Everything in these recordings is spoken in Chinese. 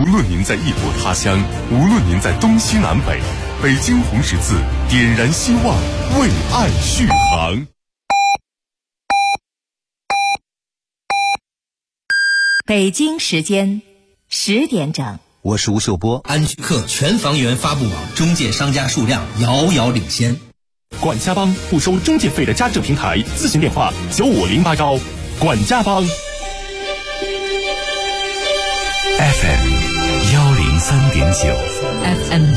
论您在异国他乡，无论您在东西南北，北京红十字点燃希望，为爱续航。 北京时间10点整， 我是吴秀波。 安居客全房源发布网中介商家数量遥遥领先。 管家帮不收中介费的家政平台，咨询电话95081。管家帮 FM 103.9 FM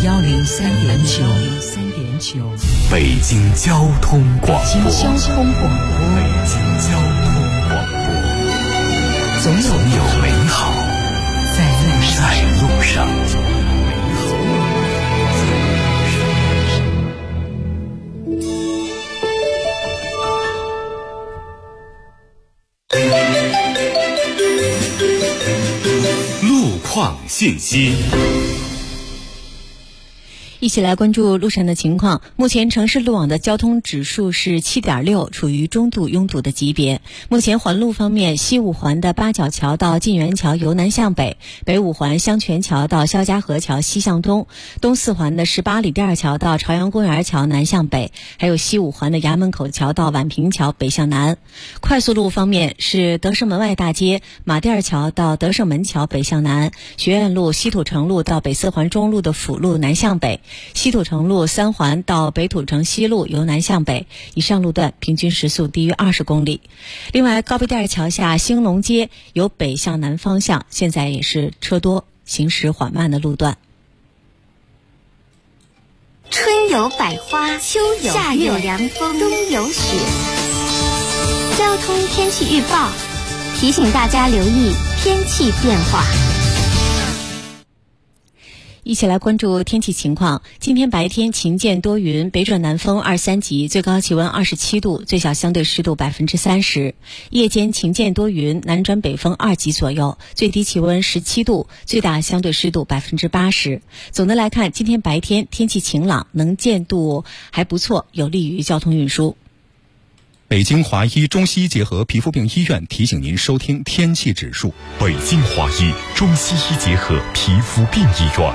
103.9， 北京交通广播。 北京交通广播，总有美好在路上。 路况信息。 一起来关注路上的情况。目前城市路网的交通指数是 7.6， 处于中度拥堵的级别。目前环路方面，西五环的八角桥到晋源桥由南向北，北五环香泉桥到肖家河桥西向东，东四环的18里店桥到朝阳公园桥南向北，还有西五环的衙门口桥到宛平桥北向南。快速路方面是德胜门外大街马甸桥到德胜门桥北向南，学院路西土城路到北四环中路的辅路南向北，西土城路3环到北土城西路由南向北，以上路段平均时速低于20公里。另外，高碑店桥下兴隆街由北向南方向现在也是车多，行驶缓慢的路段。 春有百花，秋有夏有凉风，冬有雪。交通天气预报提醒大家留意天气变化。 一起来关注天气情况。今天白天晴见多云，北转南风2、3级，最高气温27度，最小相对湿度30%。夜间晴见多云，南转北风2级左右，最低气温17度，最大相对湿度80%。总的来看，今天白天天气晴朗，能见度还不错，有利于交通运输。 北京华医中西医结合皮肤病医院提醒您收听天气指数。 北京华医中西医结合皮肤病医院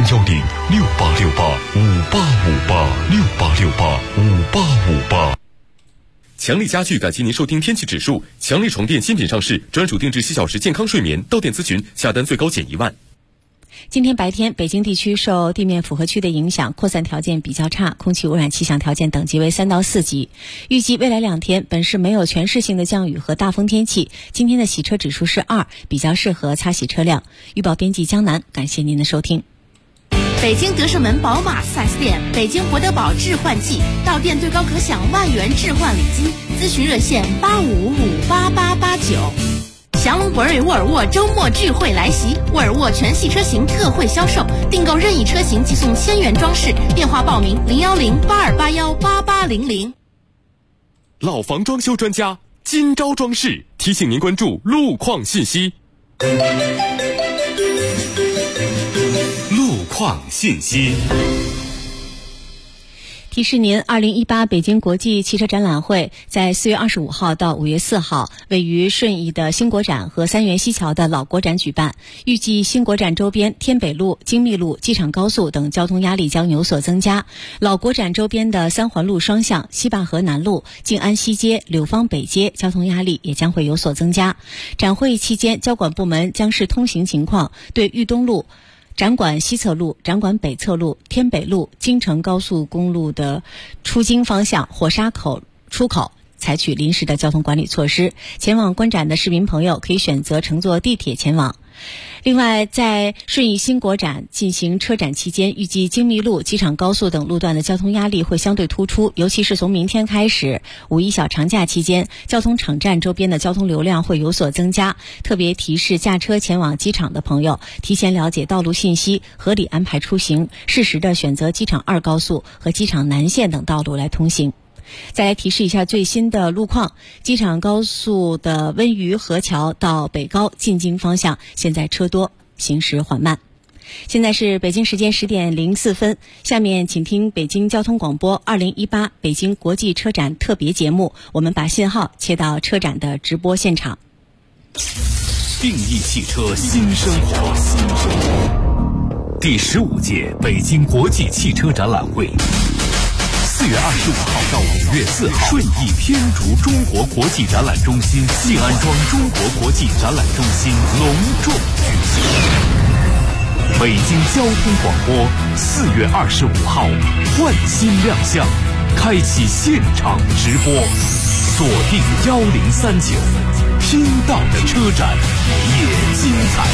，0868685858，68685858。强力家具感谢您收听天气指数。强力床垫新品上市，专属定制7小时健康睡眠，到店咨询，下单最高减1万。 今天白天，北京地区受地面符合区的影响，扩散条件比较差，空气污染气象条件等级为3到4级。预计未来2天，本市没有全市性的降雨和大风天气。今天的洗车指数是2，比较适合擦洗车辆。预报编辑江南，感谢您的收听。 北京德胜门宝马 4S 店，北京博德堡置换季，到店最高可享1万元置换礼金，咨询热线85558889。祥龙博瑞沃尔沃周末聚会来袭，沃尔沃全系车型特惠销售，订购任意车型即送1000元装饰，电话报名01082818800。 老房装修专家金招装饰提醒您关注路况信息。路况信息。 提示您，2018北京国际汽车展览会在4月25号到5月4号位于顺义的新国展和三元西桥的老国展举办。预计新国展周边天北路、京密路、机场高速等交通压力将有所增加。老国展周边的3环路双向、西坝河南路、静安西街、柳芳北街交通压力也将会有所增加。展会期间，交管部门将视通行情况，对豫东路、展馆西侧路、展馆北侧路、天北路、京承高速公路的出京方向火沙口出口采取临时的交通管理措施。前往观展的市民朋友可以选择乘坐地铁前往。另外，在顺义新国展进行车展期间，预计京密路、机场高速等路段的交通压力会相对突出，尤其是从明天开始5·1小长假期间，交通场站周边的交通流量会有所增加。特别提示驾车前往机场的朋友，提前了解道路信息，合理安排出行，适时的选择机场2高速和机场南线等道路来通行。再来提示一下最新的路况，机场高速的温榆河桥到北高进京方向现在车多，行驶缓慢。现在是北京时间10点04分，下面请听北京交通广播2018北京国际车展特别节目，我们把信号切到车展的直播现场。 定义汽车新生活。 第15届北京国际汽车展览会，4月25号到5月4号，顺义天竺中国国际展览中心、静安庄中国国际展览中心隆重举行。北京交通广播4月25号换新亮相，开启现场直播，锁定1039，听到的车展也精彩。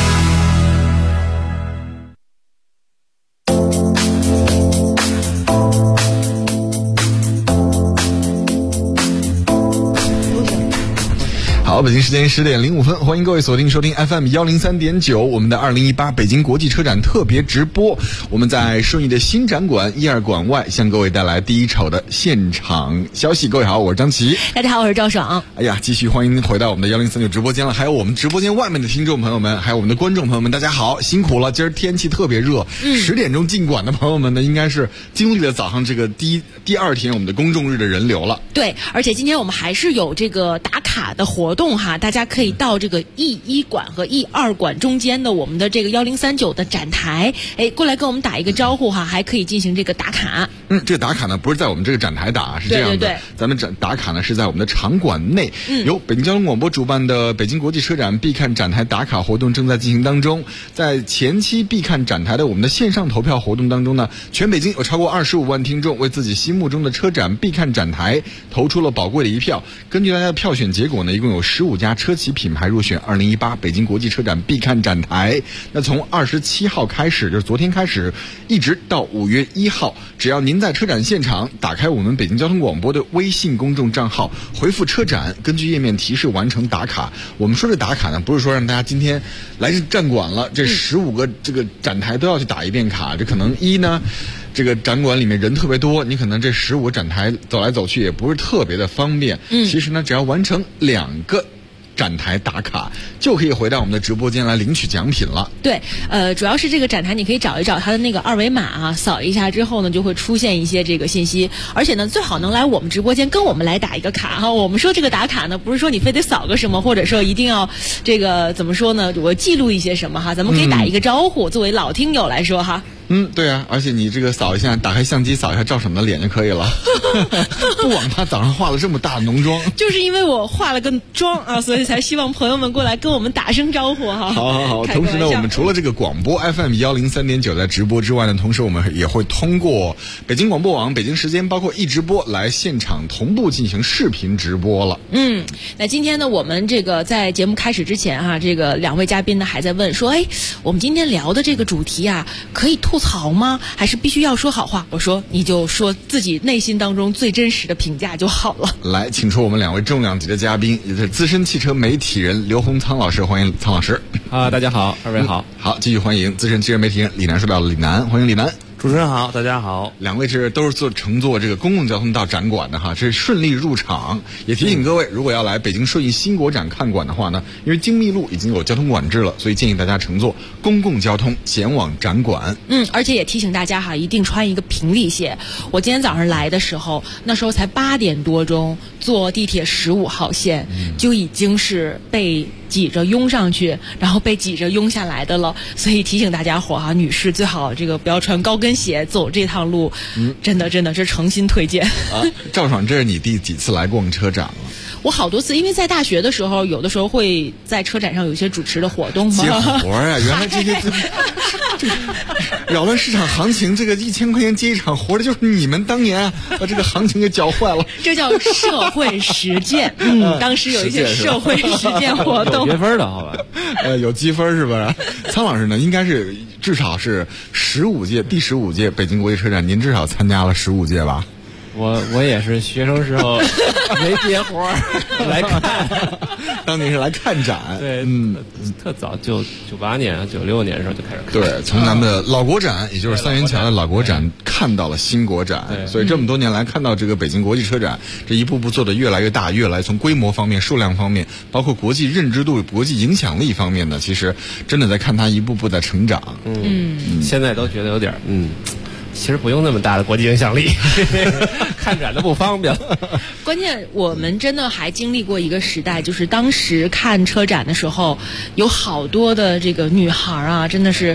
好，北京时间10点05分，欢迎各位锁定收听 FM 103.9，我们的2018北京国际车展特别直播。我们在顺义的新展馆1·2馆外，向各位带来第一手的现场消息。各位好，我是张琪。 大家好，我是赵爽。 哎呀，继续欢迎回到我们的1039直播间了，还有我们直播间外面的听众朋友们，还有我们的观众朋友们，大家好，辛苦了。今儿天气特别热，10点钟进馆的朋友们呢，应该是经历了早上这个第二天我们的公众日的人流了。 对，而且今天我们还是有这个打卡的活动哈，大家可以到这个 E1 馆和 E2 馆中间的我们的这个1039的展台，过来跟我们打一个招呼哈，还可以进行这个打卡。 这个打卡呢不是在我们这个展台打，是这样的， 对， 咱们打卡呢是在我们的场馆内，由北京交通广播主办的北京国际车展必看展台打卡活动正在进行当中。在前期必看展台的我们的线上投票活动当中呢，全北京有超过25万听众为自己心目中的车展必看展台投出了宝贵的一票。根据大家的票选结果呢，一共有15家车企品牌入选2018北京国际车展必看展台。那从27号开始，就是昨天开始，一直到5月1号，只要您在车展现场打开我们北京交通广播的微信公众账号，回复车展，根据页面提示完成打卡。我们说这打卡呢，不是说让大家今天来这站馆了，这15个这个展台都要去打一遍卡，这可能这个展馆里面人特别多，你可能这15个展台走来走去也不是特别的方便。其实呢，只要完成2个展台打卡，就可以回到我们的直播间来领取奖品了。 对，主要是这个展台你可以找一找它的那个二维码啊，扫一下之后呢，就会出现一些这个信息。而且呢，最好能来我们直播间跟我们来打一个卡哈。我们说这个打卡呢，不是说你非得扫个什么，或者说一定要这个怎么说呢？我记录一些什么哈，咱们可以打一个招呼，作为老听友来说哈。 对啊，而且你这个扫一下，打开相机扫一下赵爽的脸就可以了。不枉他早上化了这么大的浓妆， 就是因为我化了个妆啊，所以才希望朋友们过来跟我们打声招呼哈。 好。同时呢，我们除了这个广播 FM 103.9在直播之外呢，同时我们也会通过北京广播网、北京时间包括一直播来现场同步进行视频直播了。 那今天呢，我们这个在节目开始之前哈，这个2位嘉宾呢还在问说，我们今天聊的这个主题啊，可以吐槽吗？还是必须要说好话？我说你就说自己内心当中最真实的评价就好了。 来，请出我们2位重量级的嘉宾，也是资深汽车媒体人刘洪苍老师，欢迎苍老师。 大家好，2位好。 好，继续欢迎资深汽车媒体人李楠，说到了李楠，欢迎李楠。 主持人好，大家好。 2位都是乘坐这个公共交通到展馆的哈，这是顺利入场。也提醒各位，如果要来北京顺义新国展看馆的话呢，因为京密路已经有交通管制了，所以建议大家乘坐公共交通前往展馆。 而且也提醒大家哈，一定穿一个平底鞋。我今天早上来的时候，那时候才8点多钟，坐地铁15号线，就已经是被挤着拥上去，然后被挤着拥下来的了。所以提醒大家伙哈，女士最好这个不要穿高跟鞋走这趟路，真的是诚心推荐。 赵爽，这是你第几次来逛车展了？ 我好多次，因为在大学的时候，有的时候会在车展上有一些主持的活动嘛。 接活啊！原来这些扰乱市场行情，这个1000块钱接一场活的，就是你们当年把这个行情给搅坏了。 这叫社会实践。当时有一些社会实践活动， 有积分的好吧？ 有积分是吧？苍老师呢，应该是至少是第15届北京国际车展，您至少参加了15届吧？ 我也是学生时候没接活来看， 当年是来看展。 对，特早98年、96年的时候就开始看。 对，从咱们的老国展，也就是3元桥的老国展，看到了新国展，所以这么多年来看到这个北京国际车展，这一步步做得越来越大，越来从规模方面、数量方面，包括国际认知度、国际影响力方面呢，其实真的在看它一步步在成长。 现在都觉得有点其实不用那么大的国际影响力，看展都不方便了。 关键我们真的还经历过一个时代，就是当时看车展的时候，有好多的这个女孩啊，真的是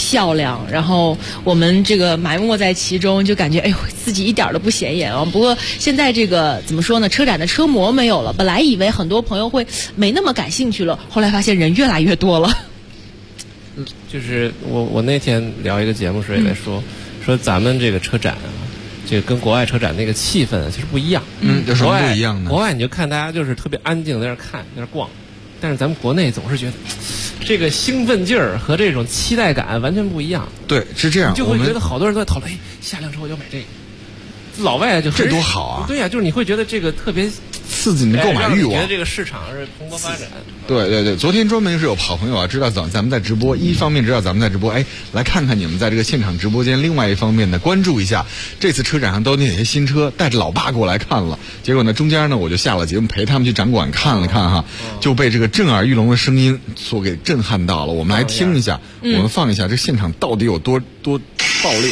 漂亮，然后我们这个埋没在其中，就感觉哎呦自己一点都不显眼啊。不过现在这个怎么说呢？车展的车模没有了，本来以为很多朋友会没那么感兴趣了，后来发现人越来越多了。 就是我那天聊一个节目时也在说咱们这个车展啊，这个跟国外车展那个气氛其实不一样。 有什么不一样呢？ 国外你就看大家就是特别安静在那看，在那逛，但是咱们国内总是觉得这个兴奋劲儿和这种期待感完全不一样。 对，是这样， 就会觉得好多人都在讨论，下辆车我就买这个。老外就这多好啊！ 对呀，就是你会觉得这个特别刺激你的购买欲望， 觉得这个市场是蓬勃发展。 对，昨天专门是有好朋友啊，知道咱们在直播，一方面知道咱们在直播，来看看你们在这个现场直播间；另外一方面呢，关注一下这次车展上都有哪些新车，带着老爸过来看了。结果呢，中间呢我就下了节目陪他们去展馆看了看哈，就被这个震耳欲聋的声音所给震撼到了。我们来听一下，我们放一下这现场到底有多爆裂。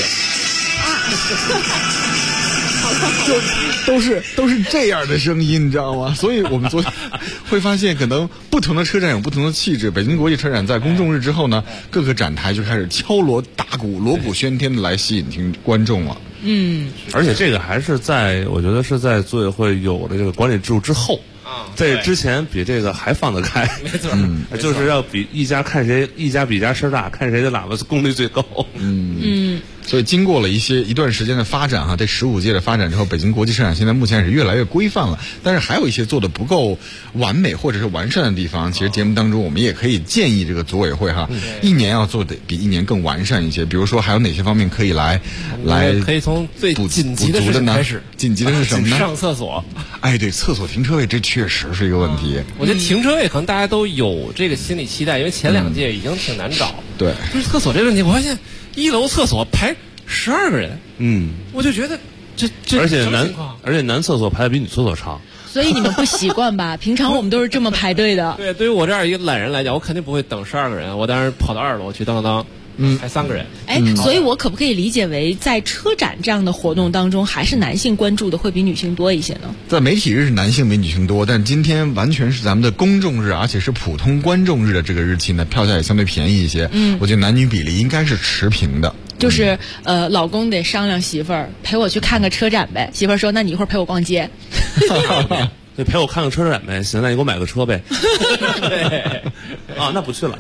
都是这样的声音，你知道吗？所以我们昨天会发现，可能不同的车展有不同的气质。北京国际车展在公众日之后呢，各个展台就开始敲锣打鼓、锣鼓喧天的来吸引观众了。 而且这个还是我觉得是在组委会有了这个管理制度之后。在之前比这个还放得开， 没错， 就是要比一家比一家声大，看谁的喇叭功率最高。 所以经过了一段时间的发展哈，这15届的发展之后，北京国际车展现在目前是越来越规范了，但是还有一些做的不够完美或者是完善的地方。其实节目当中我们也可以建议这个组委会哈，一年要做的比一年更完善一些。比如说还有哪些方面可以来可以从最紧急的事情开始。 紧急的是什么呢？ 上厕所。 对，厕所停车位这确实是一个问题。 我觉得停车位可能大家都有这个心理期待，因为前2届已经挺难找。 对， 就是厕所这个问题，我发现1楼厕所排12个人。我就觉得这而且男厕所排的比女厕所长。 所以你们不习惯吧？平常我们都是这么排队的。 对，对于我这样一个懒人来讲，我肯定不会等12个人，我当然跑到2楼去当，还3个人。 所以我可不可以理解为，在车展这样的活动当中，还是男性关注的会比女性多一些呢？ 在媒体日是男性比女性多，但今天完全是咱们的公众日，而且是普通观众日的这个日期呢，票价也相对便宜一些。我觉得男女比例应该是持平的。 就是老公得商量媳妇儿陪我去看个车展呗，媳妇儿说那你一会儿陪我逛街。 对，陪我看个车展呗，行，那你给我买个车呗。对，那不去了。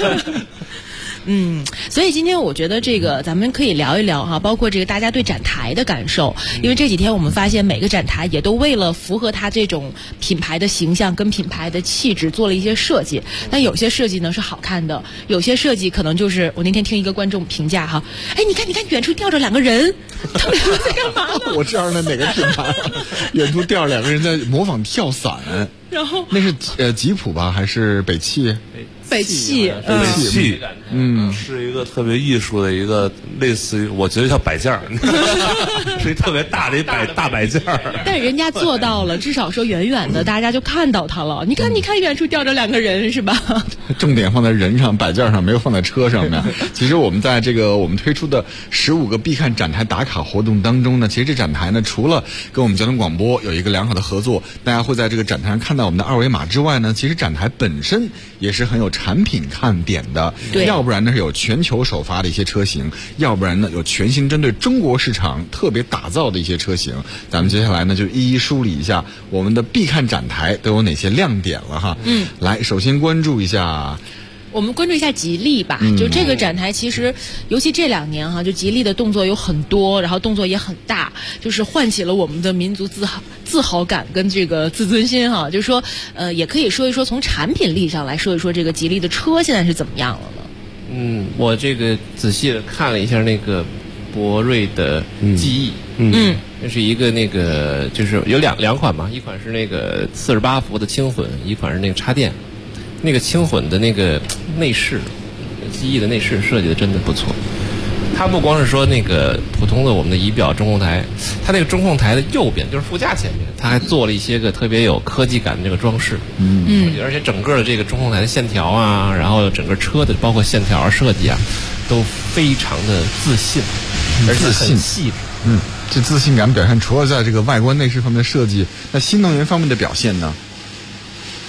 所以今天我觉得这个咱们可以聊一聊哈，包括这个大家对展台的感受，因为这几天我们发现每个展台也都为了符合它这种品牌的形象跟品牌的气质做了一些设计，但有些设计呢是好看的，有些设计可能就是我那天听一个观众评价哈，你看远处吊着2个人，他们在干嘛呢？ 我知道那哪个品牌，远处吊着2个人在模仿跳伞， 然后那是吉普吧还是北汽？ 北汽， 是一个特别艺术的一个，类似于我觉得叫摆件儿，是一特别大的大摆件儿。 但人家做到了，至少说远远的大家就看到它了。你看远处吊着2个人是吧？ 重点放在人上，摆件上，没有放在车上面。其实我们在这个我们推出的15个必看展台打卡活动当中呢，其实这展台呢，除了跟我们交通广播有一个良好的合作，大家会在这个展台上看到我们的2维码之外呢，其实展台本身也是很有产品看点的。要不然呢是有全球首发的一些车型，要不然呢有全新针对中国市场特别打造的一些车型。咱们接下来呢就一一梳理一下我们的必看展台都有哪些亮点了哈。来，首先关注一下。 我们关注一下吉利吧，就这个展台其实尤其这2年哈，就吉利的动作有很多，然后动作也很大，就是唤起了我们的民族自豪感跟这个自尊心哈。就是说也可以说一说从产品力上来说一说这个吉利的车现在是怎么样了呢？ 我这个仔细的看了一下那个博瑞的记忆，这是一个那个就是有两款嘛，一款是那个48伏的轻混，一款是那个插电。那个轻混的那个内饰，记忆的内饰设计的真的不错。它不光是说那个普通的我们的仪表中控台，它那个中控台的右边就是副驾前面，它还做了一些个特别有科技感的这个装饰。而且整个的这个中控台的线条啊，然后整个车的包括线条设计啊，都非常的自信，而且很细致。 这自信感表现除了在这个外观内饰方面的设计，那新能源方面的表现呢？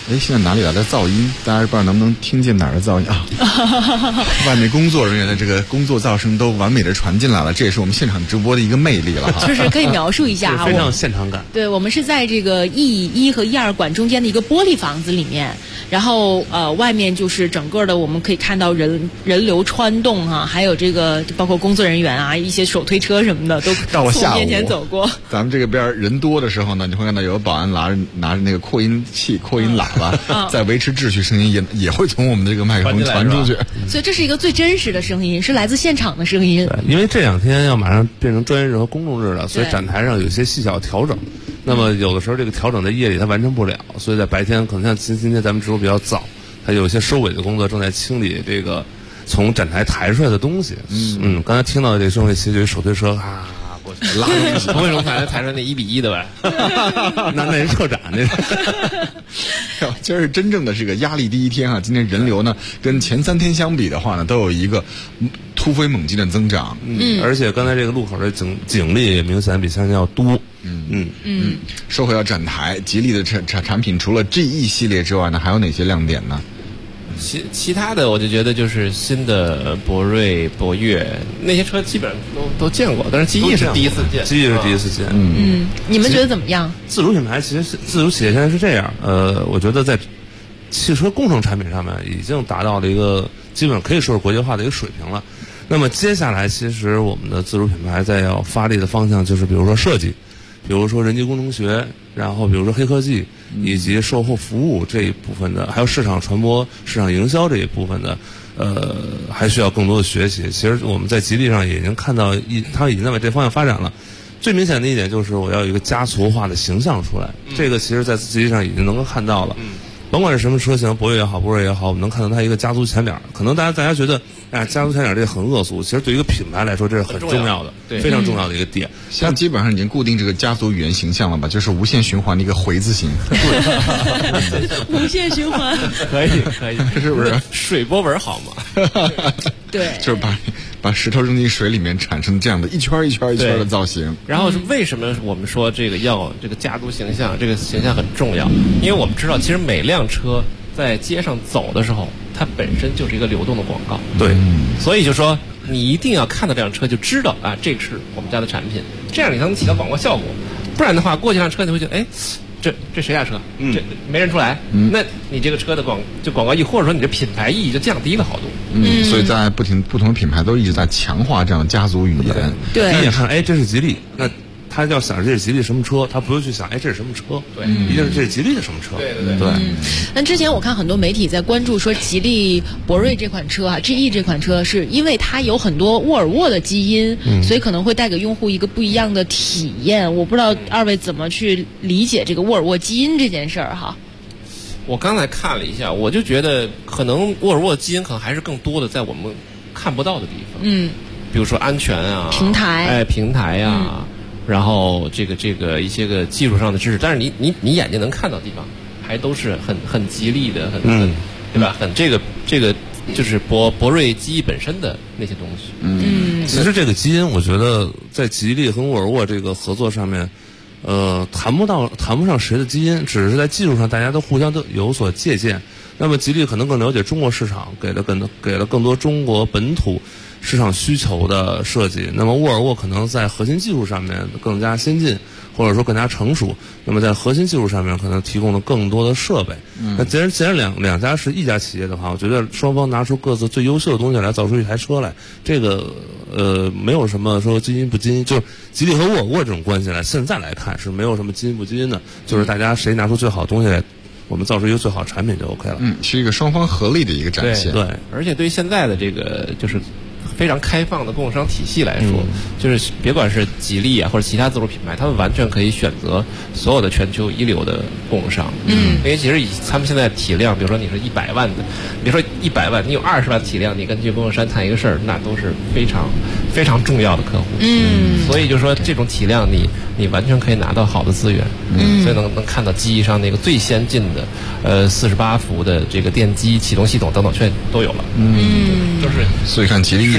哎，现在哪里来的噪音？大家不知道能不能听见哪儿的噪音啊？外面工作人员的这个工作噪声都完美的传进来了，这也是我们现场直播的一个魅力了哈。 就是可以描述一下非常有现场感。 对，我们是在这个 E1和E2馆中间的一个玻璃房子里面，然后外面就是整个的我们可以看到人流穿动哈，还有这个包括工作人员啊，一些手推车什么的都从面前走过。 咱们这个边人多的时候呢，你会看到有保安拿着那个扩音器、扩音喇叭，在维持秩序，声音也会从我们的这个麦克风传出去。 所以这是一个最真实的声音，是来自现场的声音。 对，因为这2天要马上变成专业日和公众日了，所以展台上有些细小调整。那么有的时候这个调整在夜里它完成不了，所以在白天可能像今天咱们直播比较早，它有一些收尾的工作正在清理这个从展台抬出来的东西。刚才听到的这声音，其实就是手推车过去拉东西， 不会从台出来那1:1的呗？ 那是策展那个。今儿是真正的这个压力第一天啊！今天人流呢，跟前3天相比的话呢，都有一个突飞猛进的增长。 而且刚才这个路口的警力明显比相对要多。 说回到展台，吉利的产品除了 GE 系列之外呢，还有哪些亮点呢？ 其他的我就觉得就是新的博瑞、博越那些车基本上都见过，但是GE是第一次见。 GE 是第一次见。 你们觉得怎么样？ 自主品牌其实自主企业现在是这样，我觉得在汽车工程产品上面已经达到了一个基本可以说是国际化的一个水平了。那么接下来其实我们的自主品牌在要发力的方向就是比如说设计，比如说人机工程学，然后比如说黑科技，以及售后服务这一部分的，还有市场传播、市场营销这一部分的，还需要更多的学习。其实我们在吉利上也已经看到它已经在往这方向发展了。最明显的一点就是我要有一个家族化的形象出来，这个其实在吉利上已经能够看到了。甭管是什么车型，博越也好，博瑞也好，我们能看到它一个家族前脸。可能大家觉得，家族前脸这个很恶俗，其实对于一个品牌来说，这是很重要的，非常重要的一个点。 现在基本上已经固定这个家族语言形象了吧？就是无限循环的一个回字形。 无限循环， 可以， 是不是？ 水波纹好吗？ 对， 就是把石头扔进水里面，产生这样的一圈一圈一圈的造型。 然后是为什么我们说这个要这个家族形象，这个形象很重要？因为我们知道，其实每辆车在街上走的时候，它本身就是一个流动的广告。 对， 所以就说你一定要看到这辆车，就知道这个是我们家的产品，这样你才能起到广告效果。不然的话，过去辆车你会觉得，这谁家车？这没认出来。那你这个车的广告意义，或者说你的品牌意义就降低了好多。 所以在不同的品牌都一直在强化这样的家族语言。 对， 一眼看，这是吉利，那他要想这是吉利什么车，他不会去想，这是什么车？ 对， 一定是这是吉利的什么车？ 对。 那之前我看很多媒体在关注说，吉利博瑞这款车GE 这款车是因为它有很多沃尔沃的基因，所以可能会带给用户一个不一样的体验。我不知道二位怎么去理解这个沃尔沃基因这件事儿哈。 我刚才看了一下，我就觉得可能沃尔沃基因可能还是更多的在我们看不到的地方。比如说安全啊， 平台啊。然后这个一些个技术上的知识，但是你眼睛能看到的地方，还都是很吉利的，很对吧？很这个就是博瑞基因本身的那些东西。 其实这个基因，我觉得在吉利和沃尔沃这个合作上面，谈不上谁的基因，只是在技术上大家都互相都有所借鉴。那么吉利可能更了解中国市场，给了更多中国本土市场需求的设计。那么沃尔沃可能在核心技术上面更加先进，或者说更加成熟。那么在核心技术上面可能提供了更多的设备。那既然两家是一家企业的话，我觉得双方拿出各自最优秀的东西来造出一台车来，这个没有什么说基因不基因，就是吉利和沃尔沃这种关系来现在来看是没有什么基因不基因的，就是大家谁拿出最好的东西来，我们造出一个最好的产品就 OK 了。 是一个双方合力的一个展现。 对，而且对于现在的这个就是非常开放的供应商体系来说，就是别管是吉利或者其他自主品牌，他们完全可以选择所有的全球一流的供应商。因为其实以他们现在体量，比如说你是100万的，别说100万，你有20万体量，你跟这供应商谈一个事儿，那都是非常非常重要的客户。所以就说这种体量你完全可以拿到好的资源。所以能看到机翼上那个最先进的48伏的这个电机启动系统等等，全都有了。就是所以看吉利一直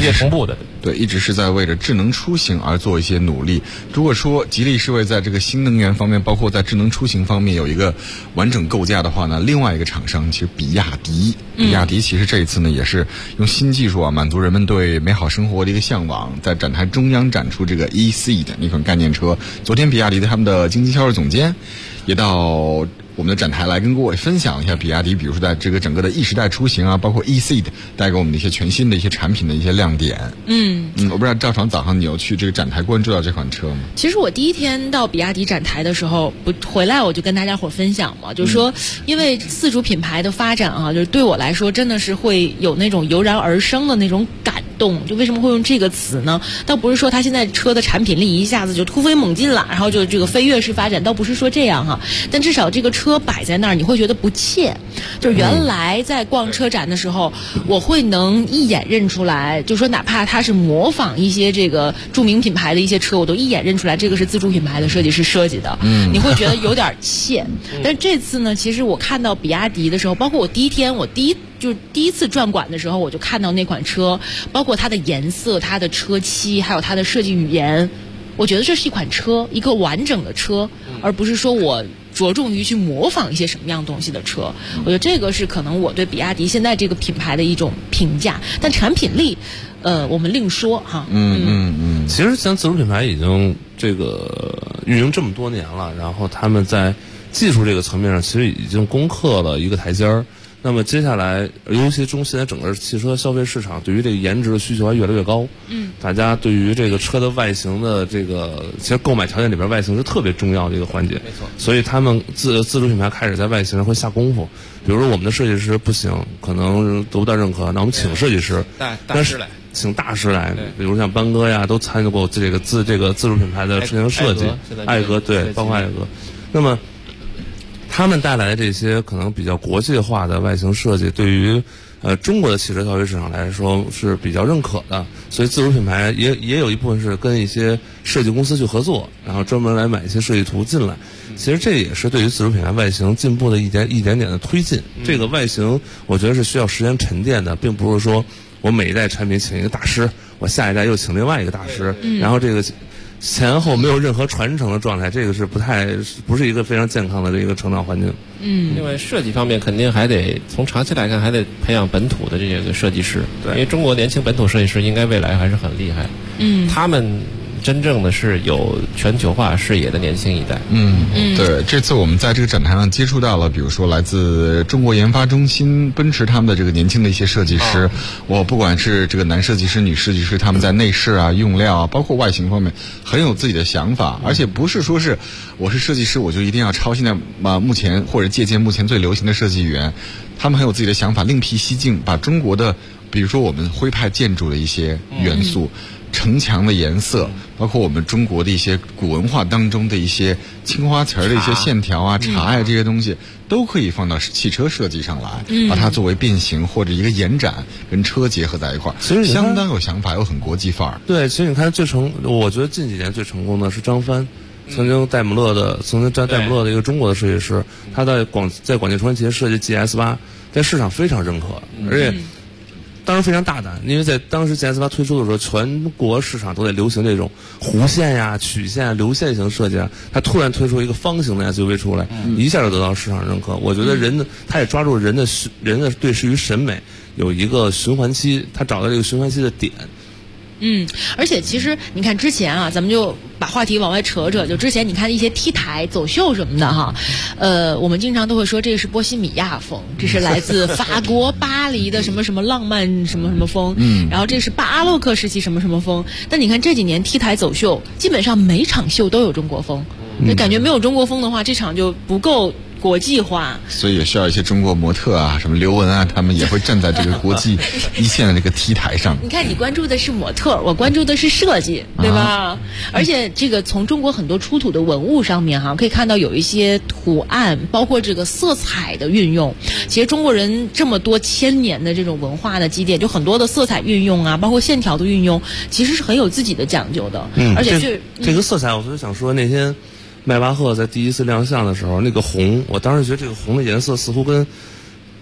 界同步的。 对，一直是在为着智能出行而做一些努力。如果说吉利是为在这个新能源方面，包括在智能出行方面有一个完整构架的话呢，另外一个厂商其实比亚迪其实这一次呢也是用新技术满足人们对美好生活的一个向往，在展台中央展出这个 E-Seed 那款概念车。昨天比亚迪的他们的经济销售总监也到我们的展台来跟各位分享一下比亚迪，比如说在这个整个的 E 时代出行啊，包括 E-Seed 带给我们的一些全新的一些产品的一些亮点。我不知道赵爽早上你有去这个展台关注到这款车吗？ 其实我第一天到比亚迪展台的时候，回来我就跟大家伙分享嘛，就是说，因为自主品牌的发展啊，就是对我来说真的是会有那种油然而生的那种感动。就为什么会用这个词呢？倒不是说它现在车的产品力一下子就突飞猛进了，然后就这个飞跃式发展，倒不是说这样哈，但至少这个车摆在那儿，你会觉得不怯。就是原来在逛车展的时候，我会能一眼认出来，就说哪怕它是模仿一些这个著名品牌的一些车，我都一眼认出来这个是自主品牌的设计师设计的。你会觉得有点怯。但是这次呢，其实我看到比亚迪的时候，包括我第一次转馆的时候，我就看到那款车，包括它的颜色、它的车漆，还有它的设计语言，我觉得这是一款车，一个完整的车，而不是说我着重于去模仿一些什么样东西的车。我觉得这个是可能我对比亚迪现在这个品牌的一种评价，但产品力，我们另说哈。 其实像自主品牌已经这个运营这么多年了，然后他们在技术这个层面上其实已经攻克了一个台阶儿。那么接下来，尤其现在整个汽车消费市场对于这个颜值的需求还越来越高。大家对于这个车的外形的这个，其实购买条件里边外形是特别重要的一个环节。 没错。 所以他们自主品牌开始在外形上会下功夫。比如说我们的设计师不行，可能得不到认可，那我们请设计师， 大师来， 请大师来，比如像班哥呀，都参与过这个自主品牌的车型设计，艾格对，包括艾格。那么他们带来的这些可能比较国际化的外形设计，对于中国的汽车消费市场来说是比较认可的，所以自主品牌也有一部分是跟一些设计公司去合作，然后专门来买一些设计图进来。其实这也是对于自主品牌外形进步的一点点的推进。这个外形我觉得是需要时间沉淀的，并不是说我每一代产品请一个大师，我下一代又请另外一个大师，然后这个前后没有任何传承的状态，这个是不是一个非常健康的这个成长环境。 另外设计方面肯定还得从长期来看，还得培养本土的这个设计师。对，因为中国年轻本土设计师应该未来还是很厉害。他们真正的是有全球化视野的年轻一代。 对，这次我们在这个展台上接触到了，比如说来自中国研发中心、奔驰他们的这个年轻的一些设计师。我不管是这个男设计师、女设计师，他们在内饰啊、用料啊，包括外形方面，很有自己的想法，而且不是说是我是设计师，我就一定要抄现在目前或者借鉴目前最流行的设计语言。他们很有自己的想法，另辟蹊径，把中国的，比如说我们徽派建筑的一些元素。城墙的颜色，包括我们中国的一些古文化当中的一些青花瓷的一些线条啊、茶呀这些东西，都可以放到汽车设计上来，把它作为变形或者一个延展，跟车结合在一块儿，其实相当有想法，又很国际范儿。 对，其实你看我觉得近几年最成功的是张帆。曾经戴姆勒的一个中国的设计师，他在广汽传祺设计 GS8，在市场非常认可，而且当时非常大胆，因为在当时 GS8 推出的时候，全国市场都在流行这种弧线呀、曲线啊、流线型设计啊，他突然推出一个方形的 SUV 出来，一下就得到市场认可。我觉得他也抓住人的对于审美有一个循环期，他找到这个循环期的点。 而且其实你看之前啊，咱们就把话题往外扯，就之前你看一些 T 台走秀什么的哈，我们经常都会说这个是波西米亚风，这是来自法国巴黎的什么什么浪漫什么什么风，然后这是巴洛克时期什么什么风。但你看这几年 T 台走秀，基本上每场秀都有中国风，就感觉没有中国风的话，这场就不够国际化， 所以也需要一些中国模特啊，什么刘雯啊，他们也会站在这个国际一线的这个 T 台上。 你看，你关注的是模特，我关注的是设计，对吧？而且这个从中国很多出土的文物上面可以看到有一些图案，包括这个色彩的运用。其实中国人这么多千年的这种文化的积淀，就很多的色彩运用啊，包括线条的运用，其实是很有自己的讲究的。而且这个色彩，我就想说那天。迈巴赫在第一次亮相的时候，那个红，我当时觉得这个红的颜色似乎跟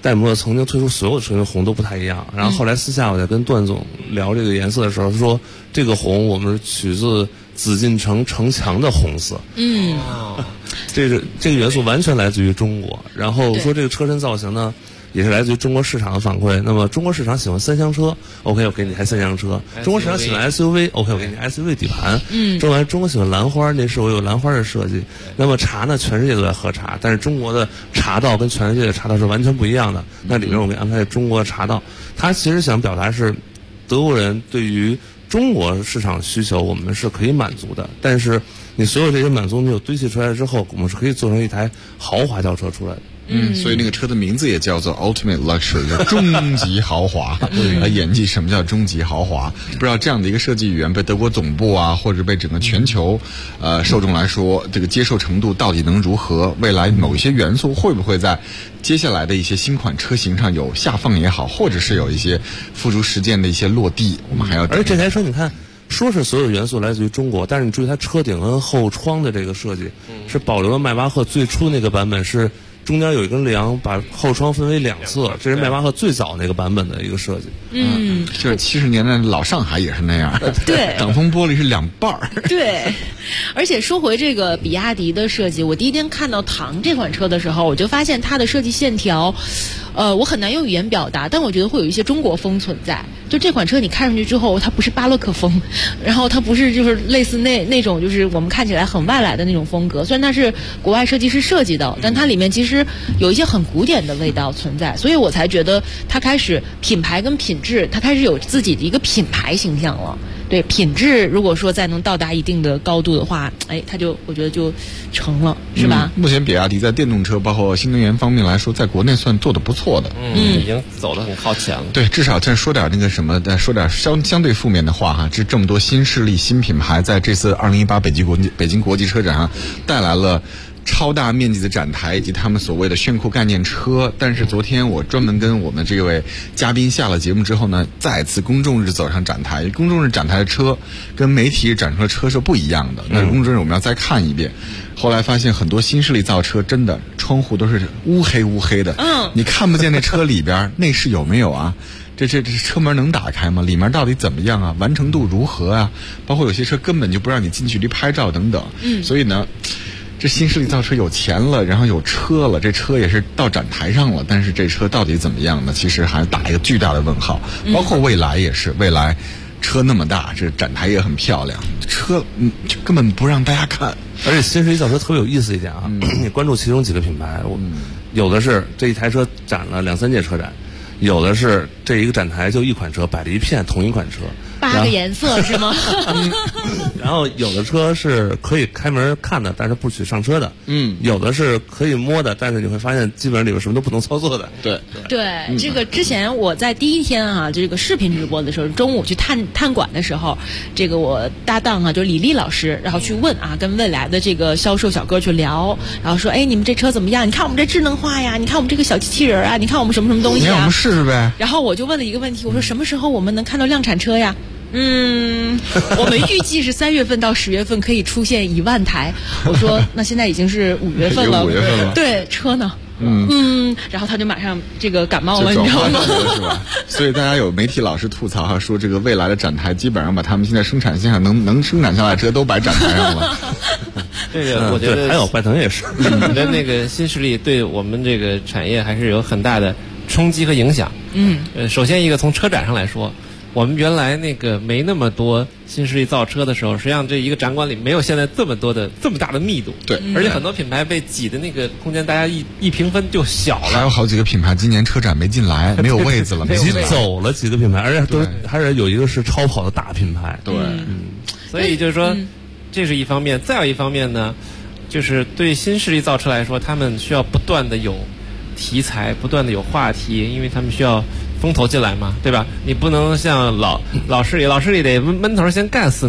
戴姆勒曾经推出所有的车型红都不太一样。然后后来私下我在跟段总聊这个颜色的时候，说这个红我们是取自紫禁城城墙的红色。这个元素完全来自于中国。然后说这个车身造型呢，也是来自于中国市场的反馈。那么中国市场喜欢3厢车 ，OK， 我给你台3厢车；中国市场喜欢 SUV，OK， 我给你 SUV 底盘。中国喜欢兰花，那是我有兰花的设计。那么茶呢，全世界都在喝茶，但是中国的茶道跟全世界的茶道是完全不一样的。那里面我给安排中国茶道，他其实想表达是德国人对于中国市场需求我们是可以满足的，但是你所有这些满足没有堆砌出来之后，我们是可以做成一台豪华轿车出来的。 所以那个车的名字也叫做 Ultimate Luxury， 叫终极豪华。来演绎什么叫终极豪华？不知道这样的一个设计语言被德国总部啊，或者被整个全球受众来说，这个接受程度到底能如何？未来某一些元素会不会在接下来的一些新款车型上有下放也好，或者是有一些付诸实践的一些落地？我们还要。 而这台车你看，说是所有元素来自于中国，但是你注意它车顶跟后窗的这个设计，是保留了迈巴赫最初那个版本，是中间有一根梁把后窗分为2侧，这是迈巴赫最早那个版本的一个设计。 就是70年代老上海也是那样。 对， 挡风玻璃是2半。 对，而且说回这个比亚迪的设计，我第一天看到唐这款车的时候，我就发现它的设计线条，我很难用语言表达，但我觉得会有一些中国风存在。就这款车你看上去之后，它不是巴洛克风，然后它不是就是类似那种就是我们看起来很外来的那种风格。虽然它是国外设计师设计的，但它里面其实有一些很古典的味道存在，所以我才觉得它开始品牌跟品质，它开始有自己的一个品牌形象了。对，品质如果说再能到达一定的高度的话，它就我觉得就成了，是吧？ 目前比亚迪在电动车包括新能源方面来说，在国内算做得不错的。 已经走得很靠前了。 对，至少再说点那个什么，说点相对负面的话哈，这么多新势力、新品牌在这次2018北京国际车展上带来了超大面积的展台以及他们所谓的炫酷概念车。但是昨天我专门跟我们这位嘉宾下了节目之后呢，再次公众日走上展台。公众日展台的车跟媒体展出的车是不一样的，那公众日我们要再看一遍。后来发现很多新势力造车真的窗户都是乌黑的，你看不见那车里边内饰有没有啊，这车门能打开吗？里面到底怎么样啊？完成度如何啊？包括有些车根本就不让你近距离拍照等等。所以呢，这新势力造车有钱了，然后有车了，这车也是到展台上了，但是这车到底怎么样呢？其实还打一个巨大的问号。包括蔚来也是，蔚来车那么大，这展台也很漂亮，车就根本不让大家看。 而且新势力造车特别有意思一点啊，你关注其中几个品牌，有的是这一台车展了2-3届车展，有的是这一个展台就一款车摆了一片同一款车 ，8个颜色是吗？ 然后有的车是可以开门看的，但是不许上车的。有的是可以摸的，但是你会发现基本上里边什么都不能操作的。 对，这个之前我在第一天啊，这个视频直播的时候，中午去探馆的时候，这个我搭档啊，就是李丽老师，然后去问啊，跟蔚来的这个销售小哥去聊，然后说，你们这车怎么样？你看我们这智能化呀，你看我们这个小机器人啊，你看我们什么东西啊？ 你让我们试试呗。 然后我就问了一个问题，我说什么时候我们能看到量产车呀？我们预计是3月份到10月份可以出现1万台。我说那现在已经是5月份了，对，车呢？然后他就马上这个感冒了，你知道吗？ 是吧？所以大家有媒体老是吐槽哈，说这个未来的展台基本上把他们现在生产线上能生产下来的车都摆展台上了。 这个我觉得还有拜腾也是， 你的那个新势力对我们这个产业还是有很大的冲击和影响。首先一个从车展上来说，我们原来那个没那么多新势力造车的时候，实际上这一个展馆里没有现在这么大的密度。 对， 而且很多品牌被挤的那个空间，大家一平分就小了。 还有好几个品牌今年车展没进来，没有位子了， 挤走了几个品牌，而且还是有一个是超跑的大品牌。 对， 所以就是说，这是一方面。再有一方面呢，就是对新势力造车来说，他们需要不断的有题材，不断的有话题，因为他们需要风投进来嘛，对吧？你不能像老势力得闷头先干4年，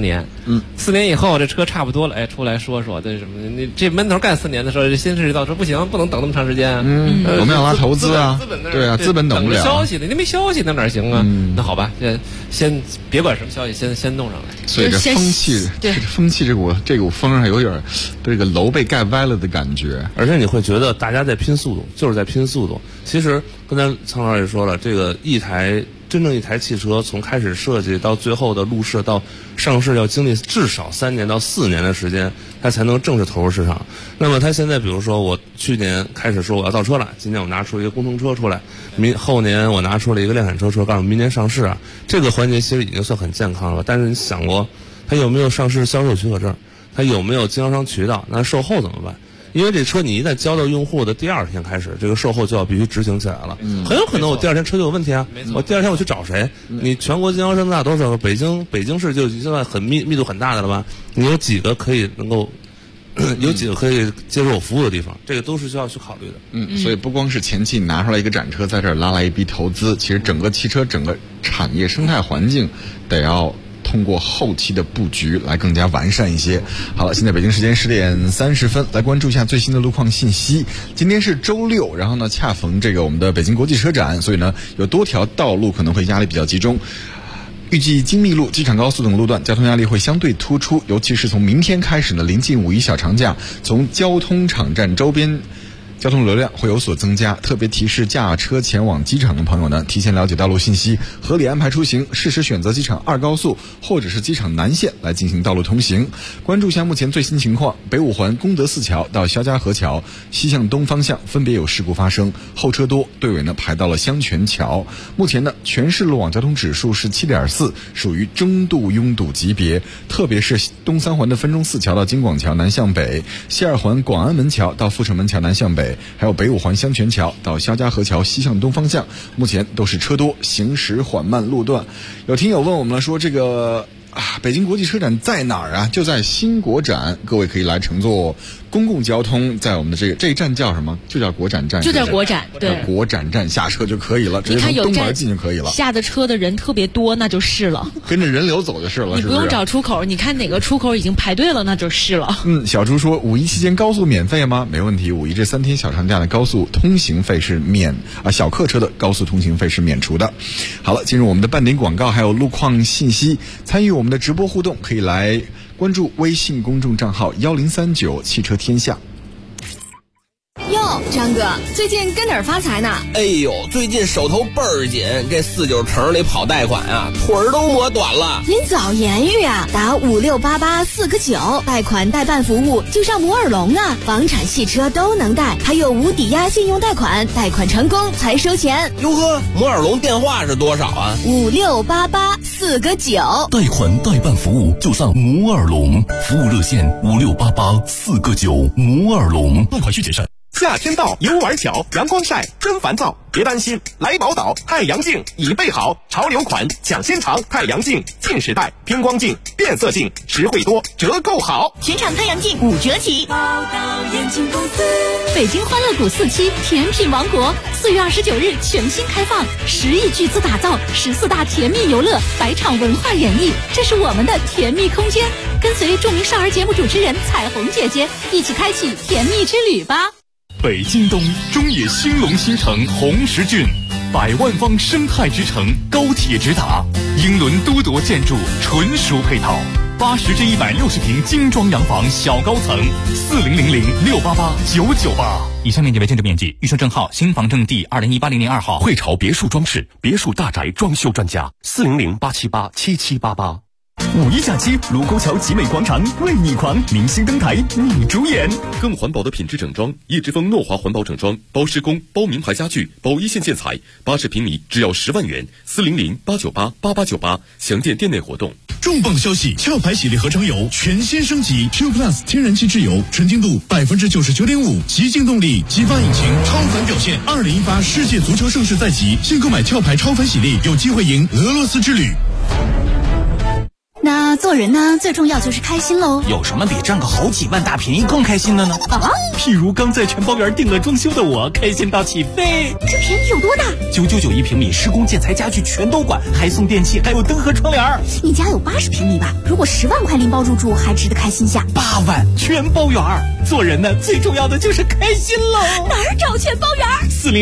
4年以后这车差不多了，哎，出来说这什么？你这闷头干4年的时候，这新世纪造车不行，不能等那么长时间。 我们要拉投资啊，对啊，资本等不了。 消息呢，你没消息那哪行啊？那好吧，先别管什么消息，先弄上来。 所以这风气这股风上有点这个楼被盖歪了的感觉， 而且你会觉得大家在拼速度，就是在拼速度。其实刚才苍老师也说了，这个真正一台汽车从开始设计到最后的路试到上市，要经历至少3年到4年的时间，它才能正式投入市场。那么它现在，比如说我去年开始说我要造车了，今年我拿出一个工程车出来，后年我拿出了一个量产车出来，告诉明年上市啊，这个环节其实已经算很健康了。但是你想过，它有没有上市销售许可证？它有没有经销商渠道？那售后怎么办？因为这车你一旦交到用户的第2天开始，这个售后就要必须执行起来了。很有可能我第2天车就有问题啊，我第2天我去找谁？你全国经销商大多少个？北京市就已经算很密度很大的了吧？你有几个可以能够有几个可以接受我服务的地方？这个都是需要去考虑的。 所以不光是前期拿出来一个展车，在这儿拉来一笔投资，其实整个汽车整个产业生态环境得要通过后期的布局来更加完善一些。好了，现在北京时间10点30分，来关注一下最新的路况信息。今天是周六，然后呢恰逢这个我们的北京国际车展，所以呢有多条道路可能会压力比较集中。预计京密路、机场高速等路段交通压力会相对突出，尤其是从明天开始呢，临近5一小长假，从交通场站周边交通流量会有所增加，特别提示驾车前往机场的朋友呢，提前了解道路信息，合理安排出行，适时选择机场2高速或者是机场南线来进行道路通行。关注一下目前最新情况，北五环功德寺桥到肖家河桥西向东方向分别有事故发生，后车多，队尾呢排到了香泉桥。目前呢，全市路网交通指数是7.4，属于中度拥堵级别，特别是东3环的分钟寺桥到京广桥南向北，西2环广安门桥到阜成门桥南向北，还有北五环香泉桥到肖家河桥西向东方向，目前都是车多，行驶缓慢路段。有听友问我们了，说这个北京国际车展在哪儿啊？就在新国展，各位可以来乘坐公共交通，在我们的这一站叫什么？就叫国展站， 就叫国展，对， 国展站下车就可以了，直接从东门进就可以了。 下的车的人特别多，那就是了， 跟着人流走就是了， 你不用找出口，你看哪个出口已经排队了，那就是了。 小朱说5一期间高速免费吗？没问题，5一这3天小长假的高速通行费是小客车的高速通行费是免除的。好了，进入我们的半点广告，还有路况信息。参与我们的直播互动，可以来关注微信公众账号1039汽车天下。 哟，张哥，最近跟哪儿发财呢？ 哎呦，最近手头倍儿紧，这49城里跑贷款啊，腿儿都磨短了。 您早言语啊，打5688-4个9，贷款代办服务就上摩尔龙啊，房产、汽车都能贷，还有无抵押信用贷款，贷款成功才收钱。 哟呵，摩尔龙电话是多少啊 ？5688-4个9， 贷款代办服务就上摩尔龙，服务热线5688-4个9，摩尔龙，贷款需谨慎。 夏天到，游玩巧，阳光晒真烦躁，别担心，来宝岛太阳镜已备好，潮流款抢先尝，太阳镜近视带、偏光镜、变色镜，实惠多，折扣好， 全场太阳镜5折起。 宝岛眼镜公司， 北京欢乐谷4期甜品王国，4月29日全新开放，10亿巨资打造14大甜蜜游乐，100场文化演绎，这是我们的甜蜜空间。跟随著名少儿节目主持人彩虹姐姐，一起开启甜蜜之旅吧。 北京东中野兴隆新城红石郡，100万方生态之城，高铁直达，英伦都铎建筑，纯熟配套，80至160平精装洋房小高层，4000-688-998。 以下面积为建筑面积，预售证号新房证第2018-002号。 汇潮别墅装饰，别墅大宅装修专家，400-878-7788。 5一假期，卢沟桥集美广场为你狂，明星登台你主演， 更环保的品质整装，叶之峰诺华环保整装，包施工，包名牌家具，包一线建材，80平米只要10万元，400-898-8898，详见店内活动。 重磅消息！壳牌洗涤合成油全新升级 ，Q Plus 天然气质油，纯净度99.5%，极净动力，激发引擎，超凡表现。2018世界足球盛世在即，现购买壳牌超凡洗涤，有机会赢俄罗斯之旅。 那做人呢，最重要就是开心喽。 有什么比赚个好几万大便宜更开心的呢？ 啊， 譬如刚在全包园订了装修的我，开心到起飞。 这便宜有多大 ？999一平米，施工建材家具全都管，还送电器，还有灯和窗帘。 你家有80平米吧？如果10万块拎包入住，还值得开心下。 8万全包园，做人呢，最重要的就是开心喽。 哪儿找全包园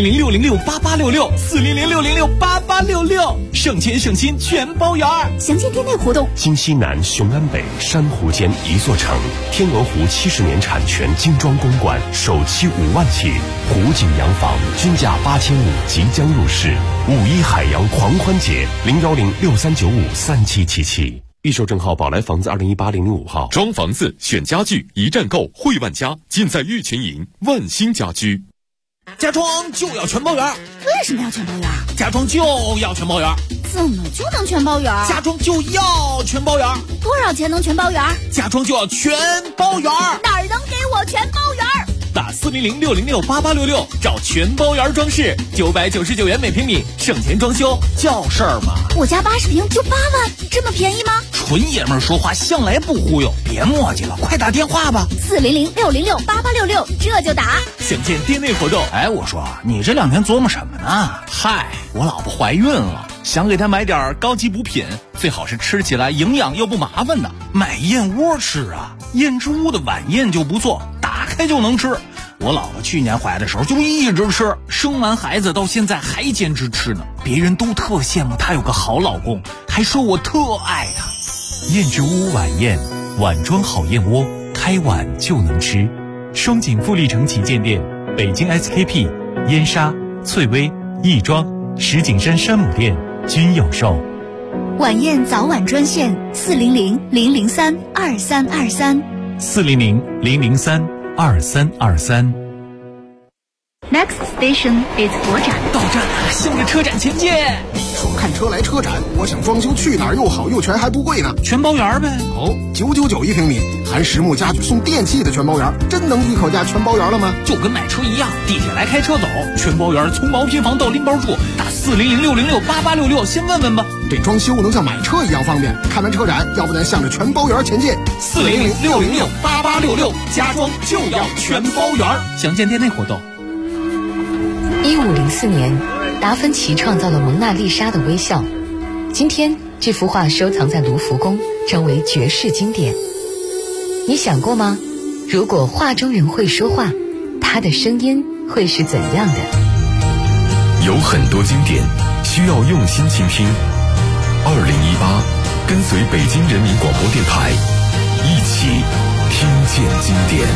？400-606-8866，400-606-8866，省钱省心全包园。 详见店内活动。 京西南雄安北珊瑚间一座城，天鹅湖70年产权精装公馆，首期5万起，湖景洋房均价8500即将入市。5·1海洋狂欢节，01063953777。预售证号宝来房子2018-005号。 装房子选家具，一站购汇万家，尽在玉泉营万兴家居。 家装就要全包园。 为什么要全包园？ 家装就要全包园。 怎么就能全包园？ 家装就要全包园。 多少钱能全包园？ 家装就要全包园。 哪儿能给我全包园？ 打400-606-8866，找全包园装饰，999元每平米，省钱装修叫事儿嘛。 我家80平就8万，这么便宜吗？ 纯爷们儿说话向来不忽悠，别磨叽了，快打电话吧。 400-606-8866，这就打。 详见店内活动。 哎，我说你这2天琢磨什么呢？ 嗨，我老婆怀孕了，想给她买点高级补品，最好是吃起来营养又不麻烦的。买燕窝吃啊，燕之屋的晚宴就不错，打开就能吃。我老婆去年怀的时候就一直吃，生完孩子到现在还坚持吃呢。别人都特羡慕她有个好老公，还说我特爱她。 燕之屋晚宴，碗装好燕窝，开碗就能吃。双井富力城旗舰店、北京 SKP、燕莎、翠微、亦庄、石景山山姆店均有售。 晚宴早晚专线400-003-2323 400-003-2323。 Next station is 国展。 到站了，向着车展前进。 说看车来车展，我想装修去哪儿又好又全还不贵呢？ 全包园呗。 哦，999一平米，含实木家具送电器的全包园，真能一口价全包园了吗？ 就跟买车一样，地铁来开车走，全包园从毛坯房到拎包住，打400-606-8866，先问问吧。 这装修能像买车一样方便。看完车展，要不咱向着全包园前进。 400-606-8866，家装就要全包园。详见店内活动。 1504年，达芬奇创造了蒙娜丽莎的微笑。今天，这幅画收藏在卢浮宫，成为绝世经典。你想过吗？如果画中人会说话，他的声音会是怎样的？ 有很多经典需要用心倾听。2018，跟随北京人民广播电台，一起听见经典。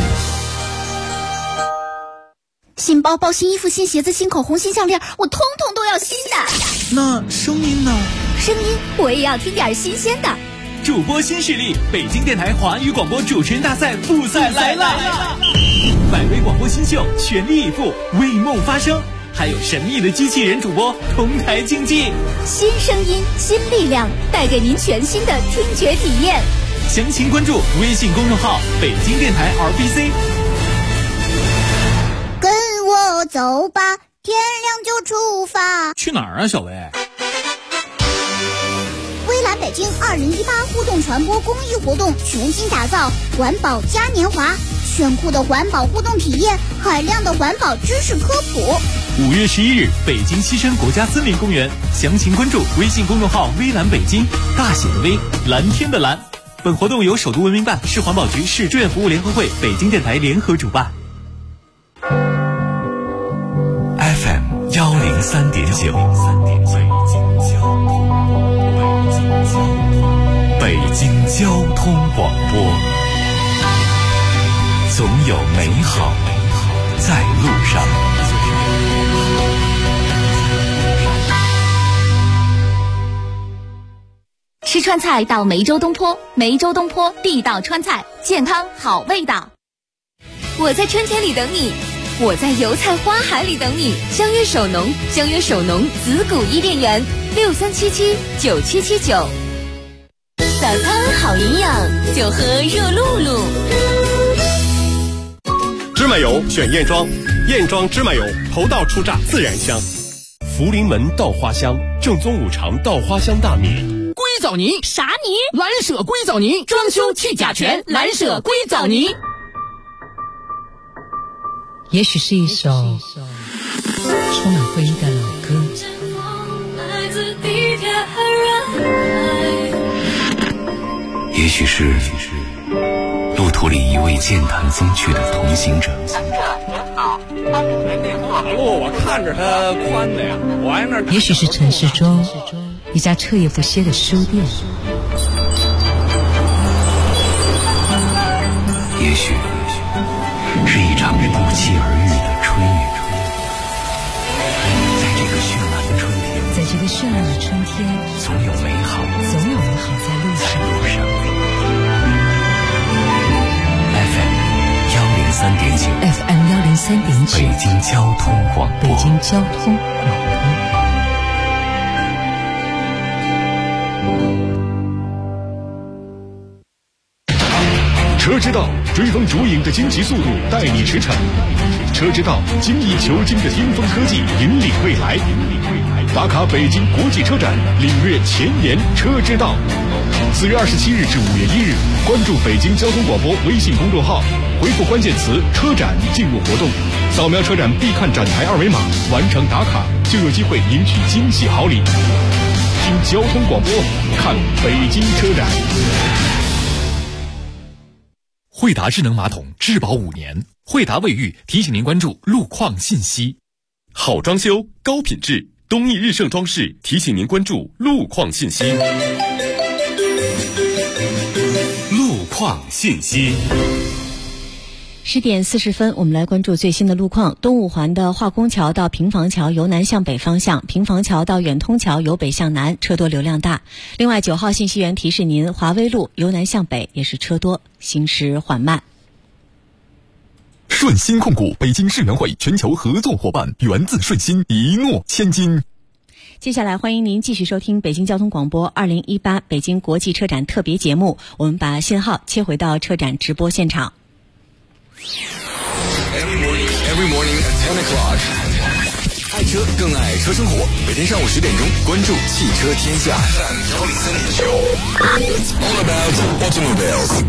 新包包、新衣服、新鞋子、新口红、新项链，我通通都要新的。 那声音呢？ 声音我也要听点新鲜的。 主播新势力，北京电台华语广播主持人大赛复赛来了！百位广播新秀全力以赴，为梦发声，还有神秘的机器人主播同台竞技。 新声音，新力量，带给您全新的听觉体验。 详情关注微信公众号北京电台 RBC。 跟我走吧，天亮就出发。 去哪儿啊，小薇？ 微蓝北京2018互动传播公益活动全新打造环保嘉年华，炫酷的环保互动体验，海量的环保知识科普。 5月11日，北京西山国家森林公园，详情关注微信公众号微蓝北京，大写的微，蓝天的蓝。本活动由首都文明办、市环保局、市志愿服务联合会、北京电台联合主办。 FM 103.9，北京交通广播，总有美好在路上。 吃川菜到梅州东坡，梅州东坡地道川菜，健康好味道。我在春天里等你，我在油菜花海里等你。相约首农，相约首农子谷伊甸园，63779779。早餐好营养，就喝热露露。 芝麻油选燕庄，燕庄芝麻油头道出榨自然香。 福临门稻花香，正宗五常稻花香大米。 归藻泥。 啥泥？ 蓝舍硅藻泥，装修去甲醛，蓝舍硅藻泥。 也许是一首充满回忆的老歌， 也许是路途里一位健谈风趣的同行者。 马路我看着它宽的呀，我挨那。 也许是城市中一家彻夜不歇的书店， 也许是一场不期而遇的春雨。在这个绚烂的春天，总有美好在路上。FM 103.9，北京交通广播。 车之道，追风逐影的惊奇速度，带你驰骋。车之道，精益求精的巅峰科技，引领未来。打卡北京国际车展，领略前沿车之道。4月27日至5月1日，关注北京交通广播微信公众号，回复关键词“车展”进入活动，扫描车展必看展台二维码，完成打卡就有机会赢取惊喜好礼。听交通广播，看北京车展。 惠达智能马桶质保5年，惠达卫浴提醒您关注路况信息。 好装修，高品质，东益日盛装饰提醒您关注路况信息。 路况信息。 10点40分，我们来关注最新的路况。东五环的化工桥到平房桥由南向北方向，平房桥到远通桥由北向南，车多流量大。另外9号信息员提示您，华威路由南向北也是车多，行驶缓慢。 顺鑫控股北京世园会全球合作伙伴，源自顺鑫，一诺千金。 接下来欢迎您继续收听北京交通广播2018北京国际车展特别节目，我们把信号切回到车展直播现场。 Every morning at 10 o'clock， 爱车更爱车生活。每天上午10点钟，关注汽车天下。It's all about automobiles。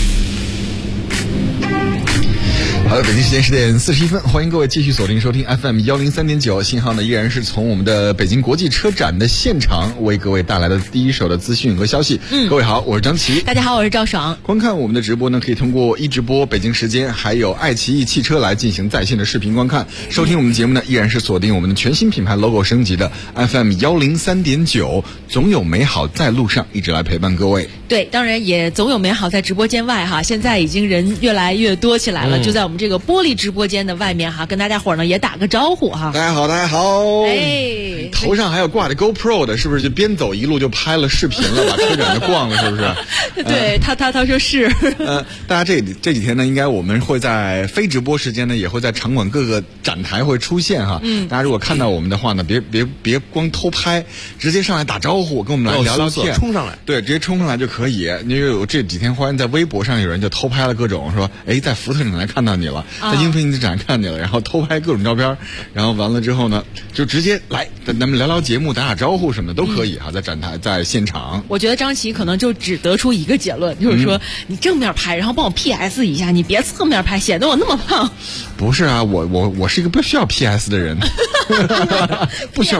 好的，北京时间10点41分，欢迎各位继续锁定收听 FM 103.9，信号呢依然是从我们的北京国际车展的现场为各位带来的第一手的资讯和消息。各位好，我是张琪。 大家好，我是赵爽。 观看我们的直播呢，可以通过一直播北京时间，还有爱奇艺汽车来进行在线的视频观看。收听我们的节目呢，依然是锁定我们的全新品牌 logo 升级的 FM 103.9，总有美好在路上，一直来陪伴各位。 对，当然也总有美好在直播间外哈。现在已经人越来越多起来了，就在我们这个玻璃直播间的外面哈，跟大家伙呢也打个招呼哈。 大家好，大家好。哎，头上还有挂着 GoPro 的，是不是就边走一路就拍了视频了，把车展就逛了，是不是？ 对，他说是。 大家这几天呢，应该我们会在非直播时间呢，也会在场馆各个展台会出现哈。大家如果看到我们的话呢，别光偷拍，直接上来打招呼，跟我们来聊聊天， 冲上来。对， 直接冲上来就可以。因为我这几天忽然在微博上有人就偷拍了各种，说在福特展台看到你了，在英菲尼迪展看你了，然后偷拍各种照片，然后完了之后呢，就直接来咱们聊聊节目，打招呼什么的都可以哈，在展台在现场。 我觉得张琪可能就只得出一个结论，就是说你正面拍，然后帮我 PS 一下，你别侧面拍，显得我那么胖。 不是啊，我是一个不需要 PS 的人，不需要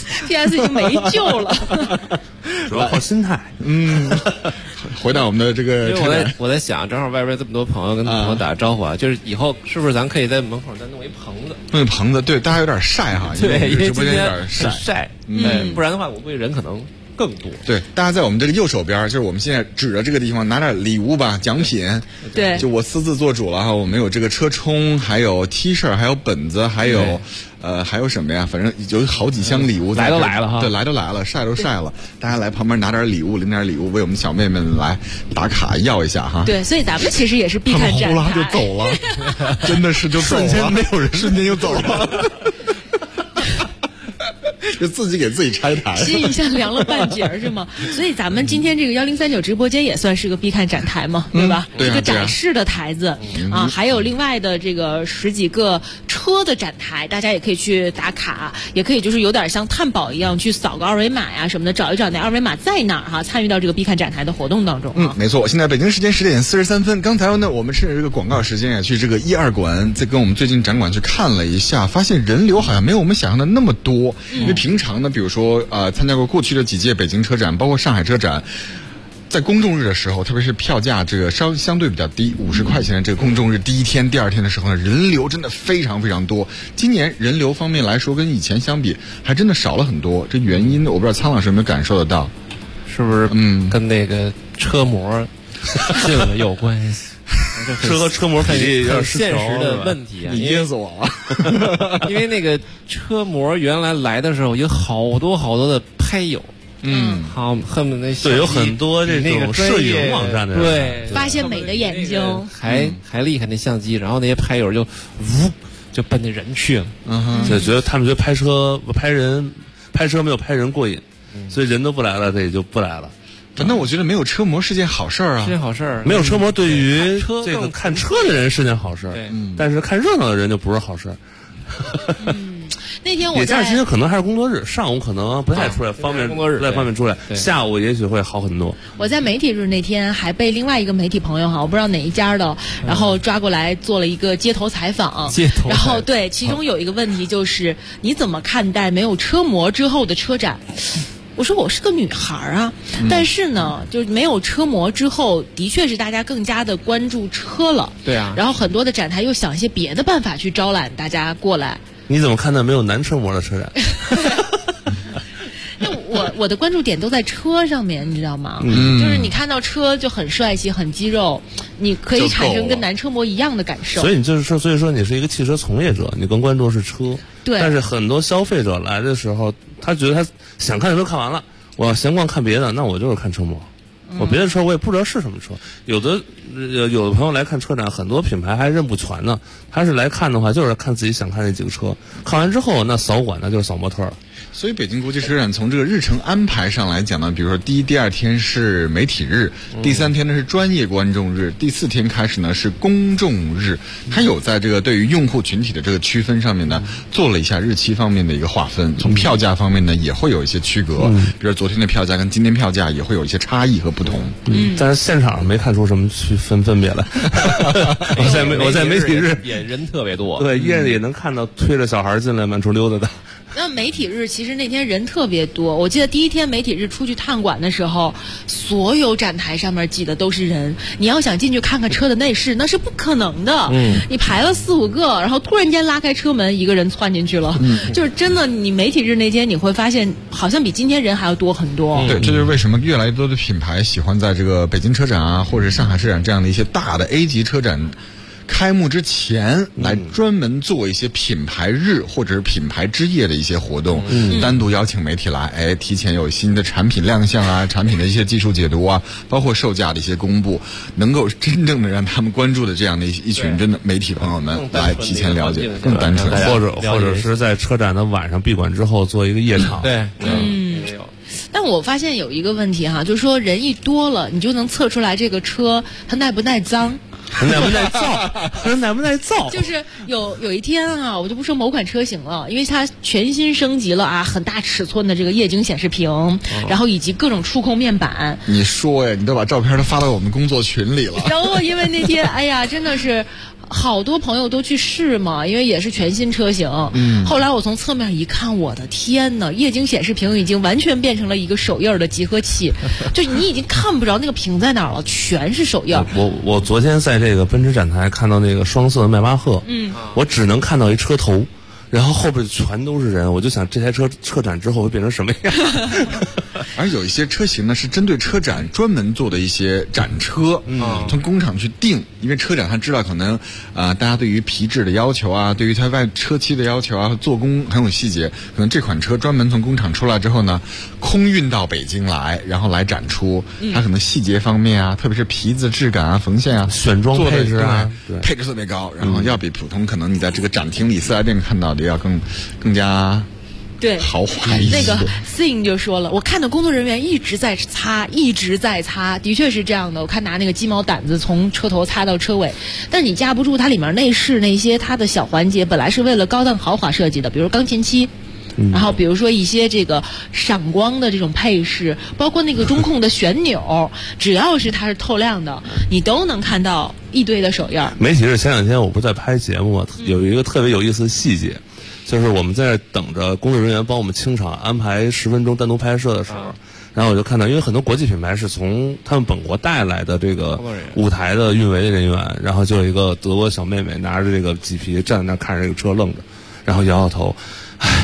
PS 已经没救了。 主要靠心态。 回到我们的这个车展， 我在想，正好外边这么多朋友跟朋友打招呼啊，就是以后是不是咱可以在门口再弄一棚子？ 弄一棚子，对，大家有点晒哈， 对，因为直播间有点晒，不然的话，我估计人可能更多。 对，大家在我们这个右手边，就是我们现在指着这个地方，拿点礼物吧，奖品。 对， 就我私自做主了哈，我们有这个车充，还有 T 恤，还有本子，还有还有什么呀？反正有好几箱礼物。 来都来了哈， 对，来都来了，晒都晒了，大家来旁边拿点礼物，领点礼物，为我们小妹妹们来打卡要一下哈。 对，所以咱们其实也是必看展台。 呼啦就走了，真的是就走了，瞬间没有人，瞬间就走了。 就自己给自己拆台， 心一下凉了半截是吗？所以咱们今天这个1039直播间也算是个必看展台嘛，对吧？ 对啊， 这个展示的台子啊，还有另外的这个10几个车的展台，大家也可以去打卡，也可以就是有点像探宝一样去扫个二维码呀什么的，找一找那二维码在哪儿哈，参与到这个必看展台的活动当中。 没错。现在北京时间10点43分，刚才呢我们趁着这个广告时间去这个1-2馆，再跟我们最近展馆去看了一下，发现人流好像没有我们想象的那么多。因为平常呢，比如说参加过过去的几届北京车展，包括上海车展，在公众日的时候，特别是票价这个相对比较低，50块钱的这个公众日第一天、第二天的时候呢，人流真的非常非常多。今年人流方面来说，跟以前相比，还真的少了很多。这原因我不知道苍老师有没有感受得到， 是不是？跟那个车模这个有关系。 车和车模比例有点失调， 现实的问题啊！ 你噎死我了！ 因为那个车模原来来的时候有好多好多的拍友，好恨不得那对有很多这种摄影网站的人， 对发现美的眼睛， 还厉害那相机，然后那些拍友就就奔那人去了， 就觉得他们觉得拍车没有拍人过瘾，所以人都不来了，这也就不来了。 那我觉得没有车模是件好事啊， 是件好事儿。 没有车模对于这个看车的人是件好事，但是看热闹的人就不是好事。 那天我也加上今天可能还是工作日，上午可能不太出来， 工作日不太方便出来，下午也许会好很多。 我在媒体日那天还被另外一个媒体朋友我不知道哪一家的，然后抓过来做了一个街头采访，然后对，其中有一个问题就是你怎么看待没有车模之后的车展？我说我是个女孩啊，但是呢，就是没有车模之后，的确是大家更加的关注车了。 对啊。 然后很多的展台又想一些别的办法去招揽大家过来。 你怎么看待没有男车模的车展？ 那我的关注点都在车上面，你知道吗？就是你看到车就很帅气、很肌肉，你可以产生跟男车模一样的感受。 所以你是一个汽车从业者，你更关注的是车。 对。 但是很多消费者来的时候，他觉得他想看的都看完了，我要闲逛看别的，那我就是看车模。我别的车我也不知道是什么车，有的朋友来看车展，很多品牌还认不全呢。他是来看的话，就是看自己想看那几个车，看完之后那扫馆那就是扫模特了。 所以北京国际车展从这个日程安排上来讲呢，比如说第一、第二天是媒体日，第三天呢是专业观众日，第四天开始呢是公众日。它有在这个对于用户群体的这个区分上面呢，做了一下日期方面的一个划分。从票价方面呢，也会有一些区隔，比如昨天的票价跟今天票价也会有一些差异和不同。 但是现场没看出什么分别来。我在媒体日也人特别多， 对，依然也能看到推着小孩进来满处溜达的。 那媒体日其实那天人特别多，我记得第一天媒体日出去探馆的时候，所有展台上面挤的都是人。你要想进去看看车的内饰，那是不可能的。你排了4-5个，然后突然间拉开车门，一个人窜进去了。就是真的，你媒体日那天你会发现，好像比今天人还要多很多。 对，这就是为什么越来越多的品牌喜欢在这个北京车展啊，或者上海车展这样的一些大的 A 级车展开幕之前来专门做一些品牌日或者是品牌之夜的一些活动，单独邀请媒体来，提前有新的产品亮相啊，产品的一些技术解读啊，包括售价的一些公布，能够真正的让他们关注的这样的一群真的媒体朋友们来提前了解，更单纯， 或者是在车展的晚上闭馆之后做一个夜场。 对， 但我发现有一个问题就是说人一多了，你就能测出来这个车它耐不耐脏。 耐不耐造？耐不耐造？ 就是有一天我就不说某款车型了，因为它全新升级了很大尺寸的这个液晶显示屏，然后以及各种触控面板。 你说呀，你都把照片都发到我们工作群里了。 然后因为那天真的是好多朋友都去试嘛，因为也是全新车型。后来我从侧面一看，我的天哪，液晶显示屏已经完全变成了一个手印的集合器，就你已经看不着那个屏在哪儿了，全是手印。 我昨天在这个奔驰展台看到那个双色的迈巴赫，我只能看到一车头，然后后边全都是人，我就想这台车展之后会变成什么样。 而有一些车型呢是针对车展专门做的一些展车，从工厂去定，因为车展他知道可能大家对于皮质的要求啊，对于它外车漆的要求啊，做工很有细节，可能这款车专门从工厂出来之后呢，空运到北京来，然后来展出，它可能细节方面啊，特别是皮子质感啊、缝线啊、 选装配置啊， 配置特别高，然后要比普通可能你在这个展厅里4S店看到的要更加对， 豪华一些。 那个 Sing 就说了，我看到工作人员一直在擦，的确是这样的。我看拿那个鸡毛掸子从车头擦到车尾，但你架不住它里面内饰那些它的小环节，本来是为了高档豪华设计的，比如钢琴漆。然后比如说一些这个闪光的这种配饰，包括那个中控的旋钮，只要是它是透亮的，你都能看到一堆的手印。 媒体日前2天我不是在拍节目吗？有一个特别有意思的细节，就是我们在等着工作人员帮我们清场安排10分钟单独拍摄的时候，然后我就看到，因为很多国际品牌是从他们本国带来的这个舞台的运维的人员，然后就有一个德国小妹妹拿着这个麂皮站在那看着这个车愣着，然后摇摇头，唉。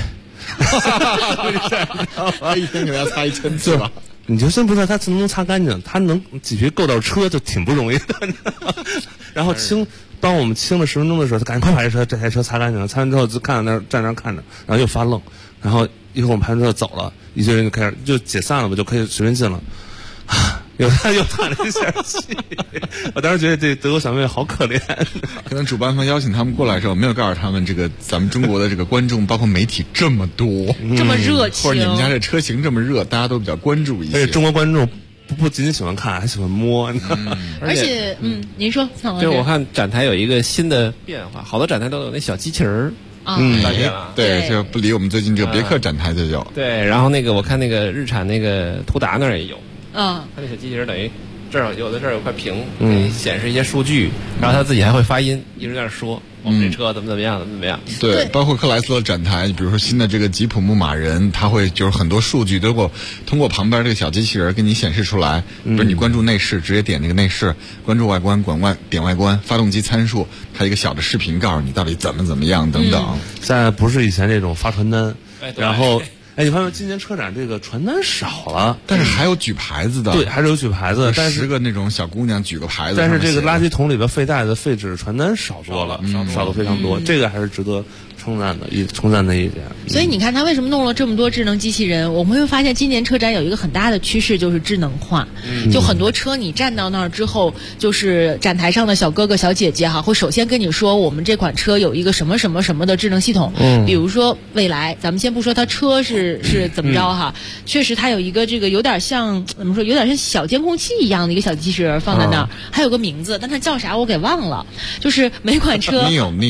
一天给他擦1000次吧。 你就真不知道他能不能擦干净，他能麂皮够到车就挺不容易的。然后帮我们清了10分钟的时候，他赶紧快把这台车擦干净了。擦完之后就站那看着，然后又发愣，然后一会儿我们拍完之后走了，一堆人就开始就解散了吧，就可以随便进了。又叹了一下气，我当时觉得这德国小妹妹好可怜。 可能主办方邀请他们过来的时候，没有告诉他们这个咱们中国的这个观众，包括媒体这么多， 这么热情， 或者你们家这车型这么热，大家都比较关注一些。 而且中国观众不仅仅喜欢看，还喜欢摸。 而且，您说， 就我看展台有一个新的变化，好多展台都有那小机器人儿。发现了， 对，就不离我们最近这个别克展台就有。 对，然后那个我看那个日产那个途达那儿也有。它那小机器人等于这儿有块屏，显示一些数据，然后它自己还会发音，一直在那说我们这车怎么样，怎么样。 对，包括克莱斯勒展台，比如说新的这个吉普牧马人，它会就是很多数据都通过旁边这个小机器人给你显示出来。比如你关注内饰，直接点那个内饰；关注外观，点外观；发动机参数，它一个小的视频告诉你到底怎么样等等。 现在不是以前这种发传单，然后。你发现今年车展这个传单少了， 但是还有举牌子的。 对，还是有举牌子，但是 10个那种小姑娘举个牌子。 但是这个垃圾桶里边废袋的废纸传单少多了，少的非常多。这个还是值得称赞的一点。 所以你看，他为什么弄了这么多智能机器人？我们会发现，今年车展有一个很大的趋势，就是智能化。就很多车，你站到那儿之后，就是展台上的小哥哥小姐姐会首先跟你说，我们这款车有一个什么什么什么的智能系统。比如说蔚来，咱们先不说它车是怎么着确实它有一个这个有点像怎么说，有点像小监控器一样的一个小机器人放在那儿，还有个名字，但它叫啥我给忘了。就是每款车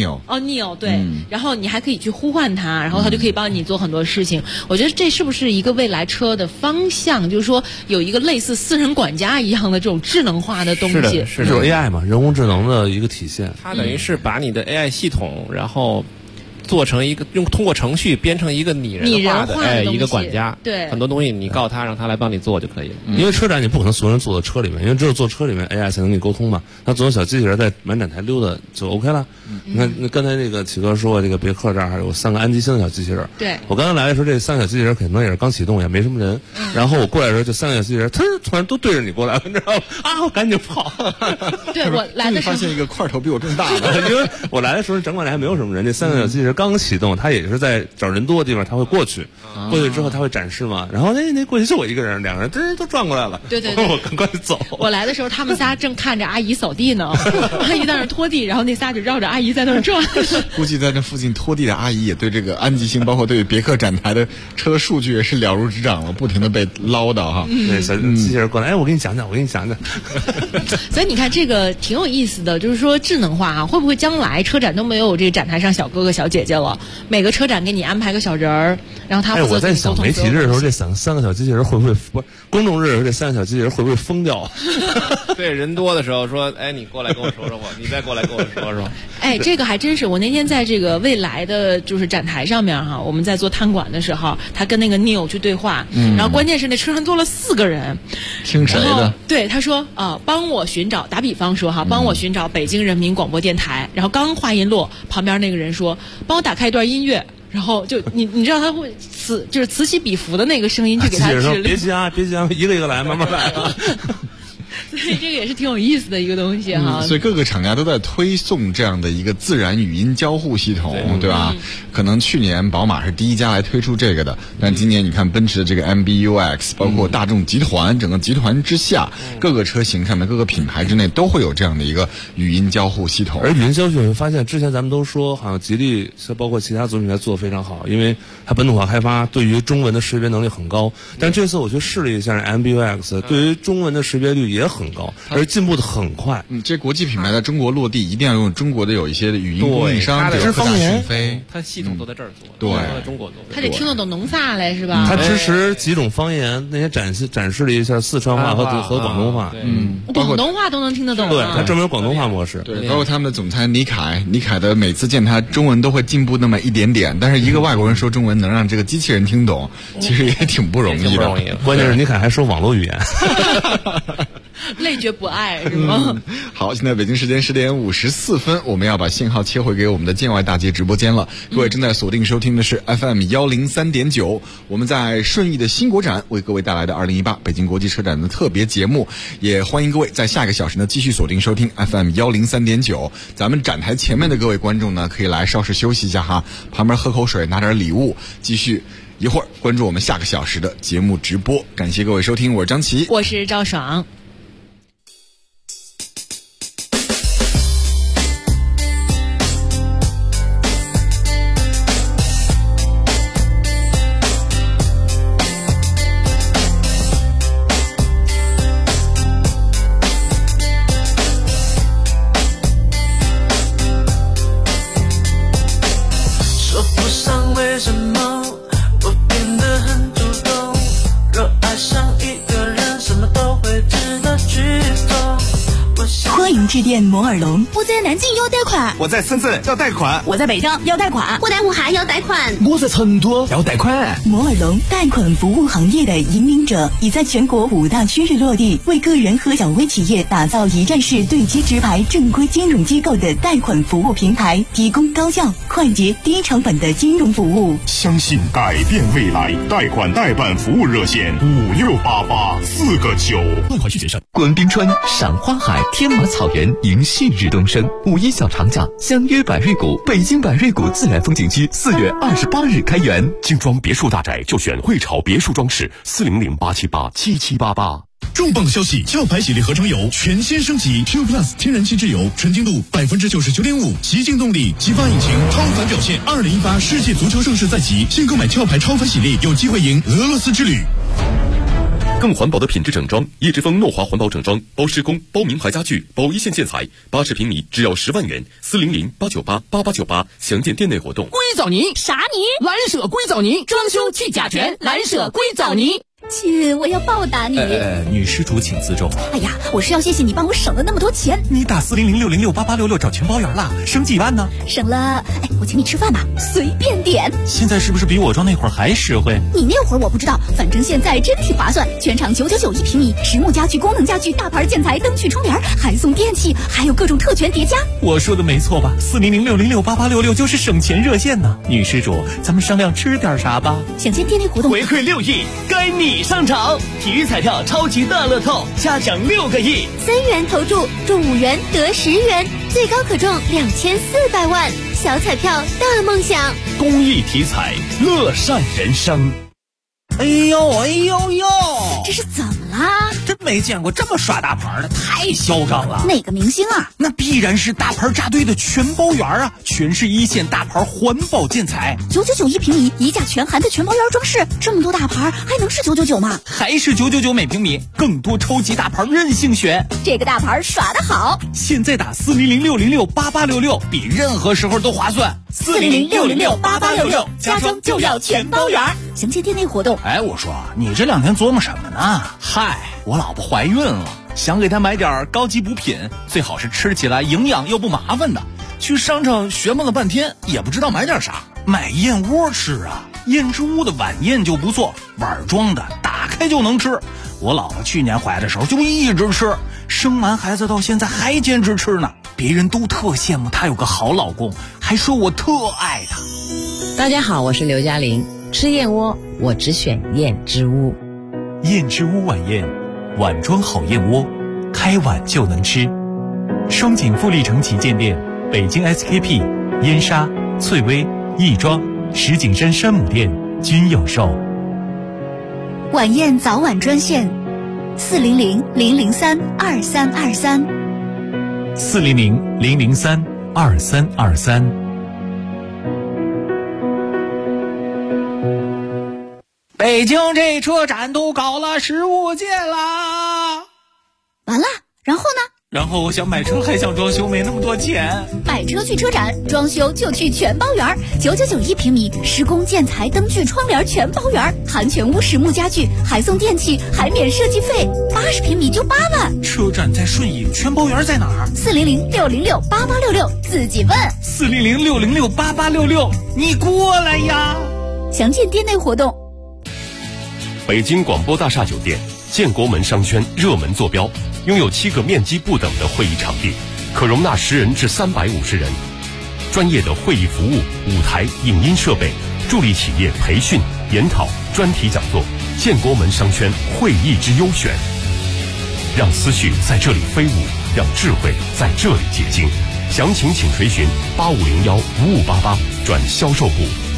Neo 对，然后你还可以去呼唤它，然后它就可以帮你做很多事情。我觉得这是不是一个未来车的方向？就是说有一个类似私人管家一样的这种智能化的东西。 是的，就是 AI 嘛，人工智能的一个体现。 它等于是把你的 AI 系统，然后做成一个通过程序编成一个拟人化的一个管家。 对， 很多东西你告他，让他来帮你做就可以了。 因为车展你不可能所有人坐到车里面，因为只有坐车里面 AI 才能跟你沟通嘛。他总有小机器人在满展台溜达就 OK 了。你看，刚才那个启哥说这个别克这儿还有3个安吉星的小机器人。 对， 我刚刚来的时候，这3个小机器人可能也是刚启动，也没什么人。然后我过来的时候，就3个小机器人，突然都对着你过来了，你知道吗？我赶紧跑。 对，我来的时候发现一个块头比我更大的， 因为我来的时候展馆里还没有什么人，这3个小机器人刚启动，他也是在找人多的地方，他会过去之后他会展示嘛。然后那过去就我一个人，2个人都转过来了。 对， 我赶快走。 我来的时候，他们仨正看着阿姨扫地呢，阿姨在那拖地，然后那仨就绕着阿姨在那转。 估计在这附近拖地的阿姨也对这个安吉星，包括对别克展台的车的数据也是了如指掌了，不停的被唠叨对，小机器人过来，我给你讲讲。 所以你看这个挺有意思的，就是说智能化会不会将来车展都没有这个展台上小哥哥小姐姐了？每个车展给你安排个小人儿，然后他负责我在想媒体日的时候，这3个小机器人会不会公众日的时候，这3个小机器人会不会疯掉？ 对，人多的时候说，你过来跟我说说话，你再过来跟我说说。 这个还真是，我那天在这个蔚来的就是展台上面我们在做摊管的时候，他跟那个 Neo 去对话，然后关键是那车上坐了4个人， 听谁的？ 对，他说帮我寻找，打比方说帮我寻找北京人民广播电台，然后刚话音落，旁边那个人说帮我打开一段音乐。然后就你知道他会就是此起彼伏的那个声音去给他指令。 别急啊，一个一个来，慢慢来。 所以这个也是挺有意思的一个东西哈。 所以各个厂家都在推送这样的一个自然语音交互系统，对吧？可能去年宝马是第一家来推出这个的，但今年你看奔驰的这个 MBUX， 包括大众集团，整个集团之下，各个车型上面、各个品牌之内都会有这样的一个语音交互系统。 而语音交互，你会发现之前咱们都说，好像吉利包括其他自主品牌做得非常好，因为它本土化开发，对于中文的识别能力很高。但这次我去试了一下 MBUX， 对于中文的识别率也很高，而进步的很快。 这国际品牌在中国落地，一定要用中国的有一些语音供应商， 它的方言， 它系统都在这儿做， 对， 在中国做， 它得听得懂农萨嘞，是吧？ 它支持几种方言，那些展示了一下四川话和广东话， 广东话都能听得懂。 对，它专门有广东话模式。 对，包括他们的总裁倪凯的每次见他中文都会进步那么一点点，但是一个外国人说中文能让这个机器人听懂，其实也挺不容易的。 关键是倪凯还说网络语言。 累觉不爱是吗？ 好，现在北京时间10点54分，我们要把信号切回给我们的建外大街直播间了。各位正在锁定收听的是 FM 103.9，我们在顺义的新国展为各位带来的2018北京国际车展的特别节目，也欢迎各位在下个小时呢继续锁定收听 FM 103.9。咱们展台前面的各位观众呢，可以来稍事休息一下哈，旁边喝口水，拿点礼物，继续。一会儿关注我们下个小时的节目直播，感谢各位收听，我是张琪， 我是赵爽。 说不上为什么我变得很主动，若爱上一个人，什么都会值得去做。 欢迎致电摩尔龙。 我在南京要贷款， 我在深圳要贷款， 我在北京要贷款， 我在武汉要贷款， 我在成都要贷款。 摩尔龙贷款服务行业的引领者，已在全国5大区域落地，为个人和小微企业打造一站式对接直排正规金融机构的贷款服务平台，提供高效、快捷、低成本的金融服务。 相信改变未来，贷款代办服务热线5688-4个9。 贷款需谨慎。 滚冰川、赏花海、天马草原迎旭日东升。5·1小长假，相约百瑞谷，北京百瑞谷自然风景区4月28日开园。 精装别墅大宅就选汇潮别墅装饰，400-878-7788。 重磅消息！壳牌洗涤合成油全新升级 Q Plus 天然气质油，纯净度99.5%，极净动力，激发引擎，超凡表现。2018世界足球盛事在即，新购买壳牌超凡洗涤，有机会赢俄罗斯之旅。 更环保的品质整装，叶之峰诺华环保整装，包施工、包名牌家具、包一线建材，80平米只要10万元，400-898-8898，详见店内活动。 硅藻泥啥泥？蓝舍硅藻泥，装修去甲醛，蓝舍硅藻泥。 亲，我要报答你。 女施主请自重。 哎呀，我是要谢谢你帮我省了那么多钱。 你打400-606-8866找全包圆了，省几万呢？ 省了，我请你吃饭吧，随便点。 现在是不是比我装那会儿还实惠？ 你那会儿我不知道，反正现在真挺划算，全场999一平米，实木家具、功能家具、大牌建材、灯具、窗帘，还送电器，还有各种特权叠加。 我说的没错吧？400-606-8866就是省钱热线呢。女施主，咱们商量吃点啥吧？ 想见店内活动， 回馈6亿，该你上场！体育彩票超级大乐透，加奖6个亿 ，3元投注，中5元得10元，最高可中2400万。小彩票大梦想， 公益体彩，乐善人生。 哎呦哎呦呦！ 这是怎么啦？ 真没见过这么耍大牌的，太嚣张了。 哪个明星啊？ 那必然是大牌扎堆的全包圆啊，全是一线大牌环保建材 ，999一平米，一价全含的全包圆装饰，这么多大牌还能是999吗？ 还是999每平米，更多超级大牌任性选。 这个大牌耍得好， 现在打400-606-8866，比任何时候都划算。 400-606-8866，家装就要全包圆。详见店内活动。 哎，我说你这2天琢磨什么呢？ 嗨，我老婆怀孕了，想给她买点高级补品，最好是吃起来营养又不麻烦的。去商场学摸了半天，也不知道买点啥。买燕窝吃啊，燕之屋的晚宴就不错，碗装的，打开就能吃。我老婆去年怀的时候就一直吃，生完孩子到现在还坚持吃呢。别人都特羡慕她有个好老公，还说我特爱她。 大家好，我是刘嘉玲。吃燕窝，我只选燕之屋。 燕之屋晚宴，碗装好燕窝，开开碗就能吃。双井富力城旗舰店、北京 SKP、燕莎、翠微、亦庄、石景山山姆店均有售。 晚宴早晚专线：400-003-2323。 400-003-2323。 北京这车展都搞了15届啦！ 完了，然后呢？ 然后我想买车还想装修，没那么多钱。 买车去车展，装修就去全包园，9991平米，施工建材灯具窗帘全包园，含全屋实木家具，还送电器，还免设计费，80平米就8万。 车展在顺义，全包园在哪儿 ？400-606-8866，自己问。 400-606-8866，你过来呀！ 详见店内活动。 北京广播大厦酒店建国门商圈热门坐标，拥有7个面积不等的会议场地，可容纳10人至350人。专业的会议服务、舞台、影音设备，助力企业培训、研讨、专题讲座。建国门商圈会议之优选，让思绪在这里飞舞，让智慧在这里结晶。详情请垂询8501-5588转销售部。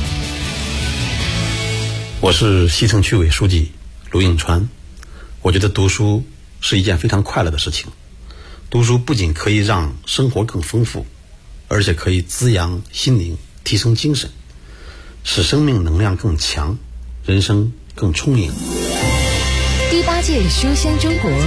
我是西城区委书记卢应川。我觉得读书是一件非常快乐的事情。读书不仅可以让生活更丰富，而且可以滋养心灵，提升精神，使生命能量更强，人生更充盈。 第8届书香中国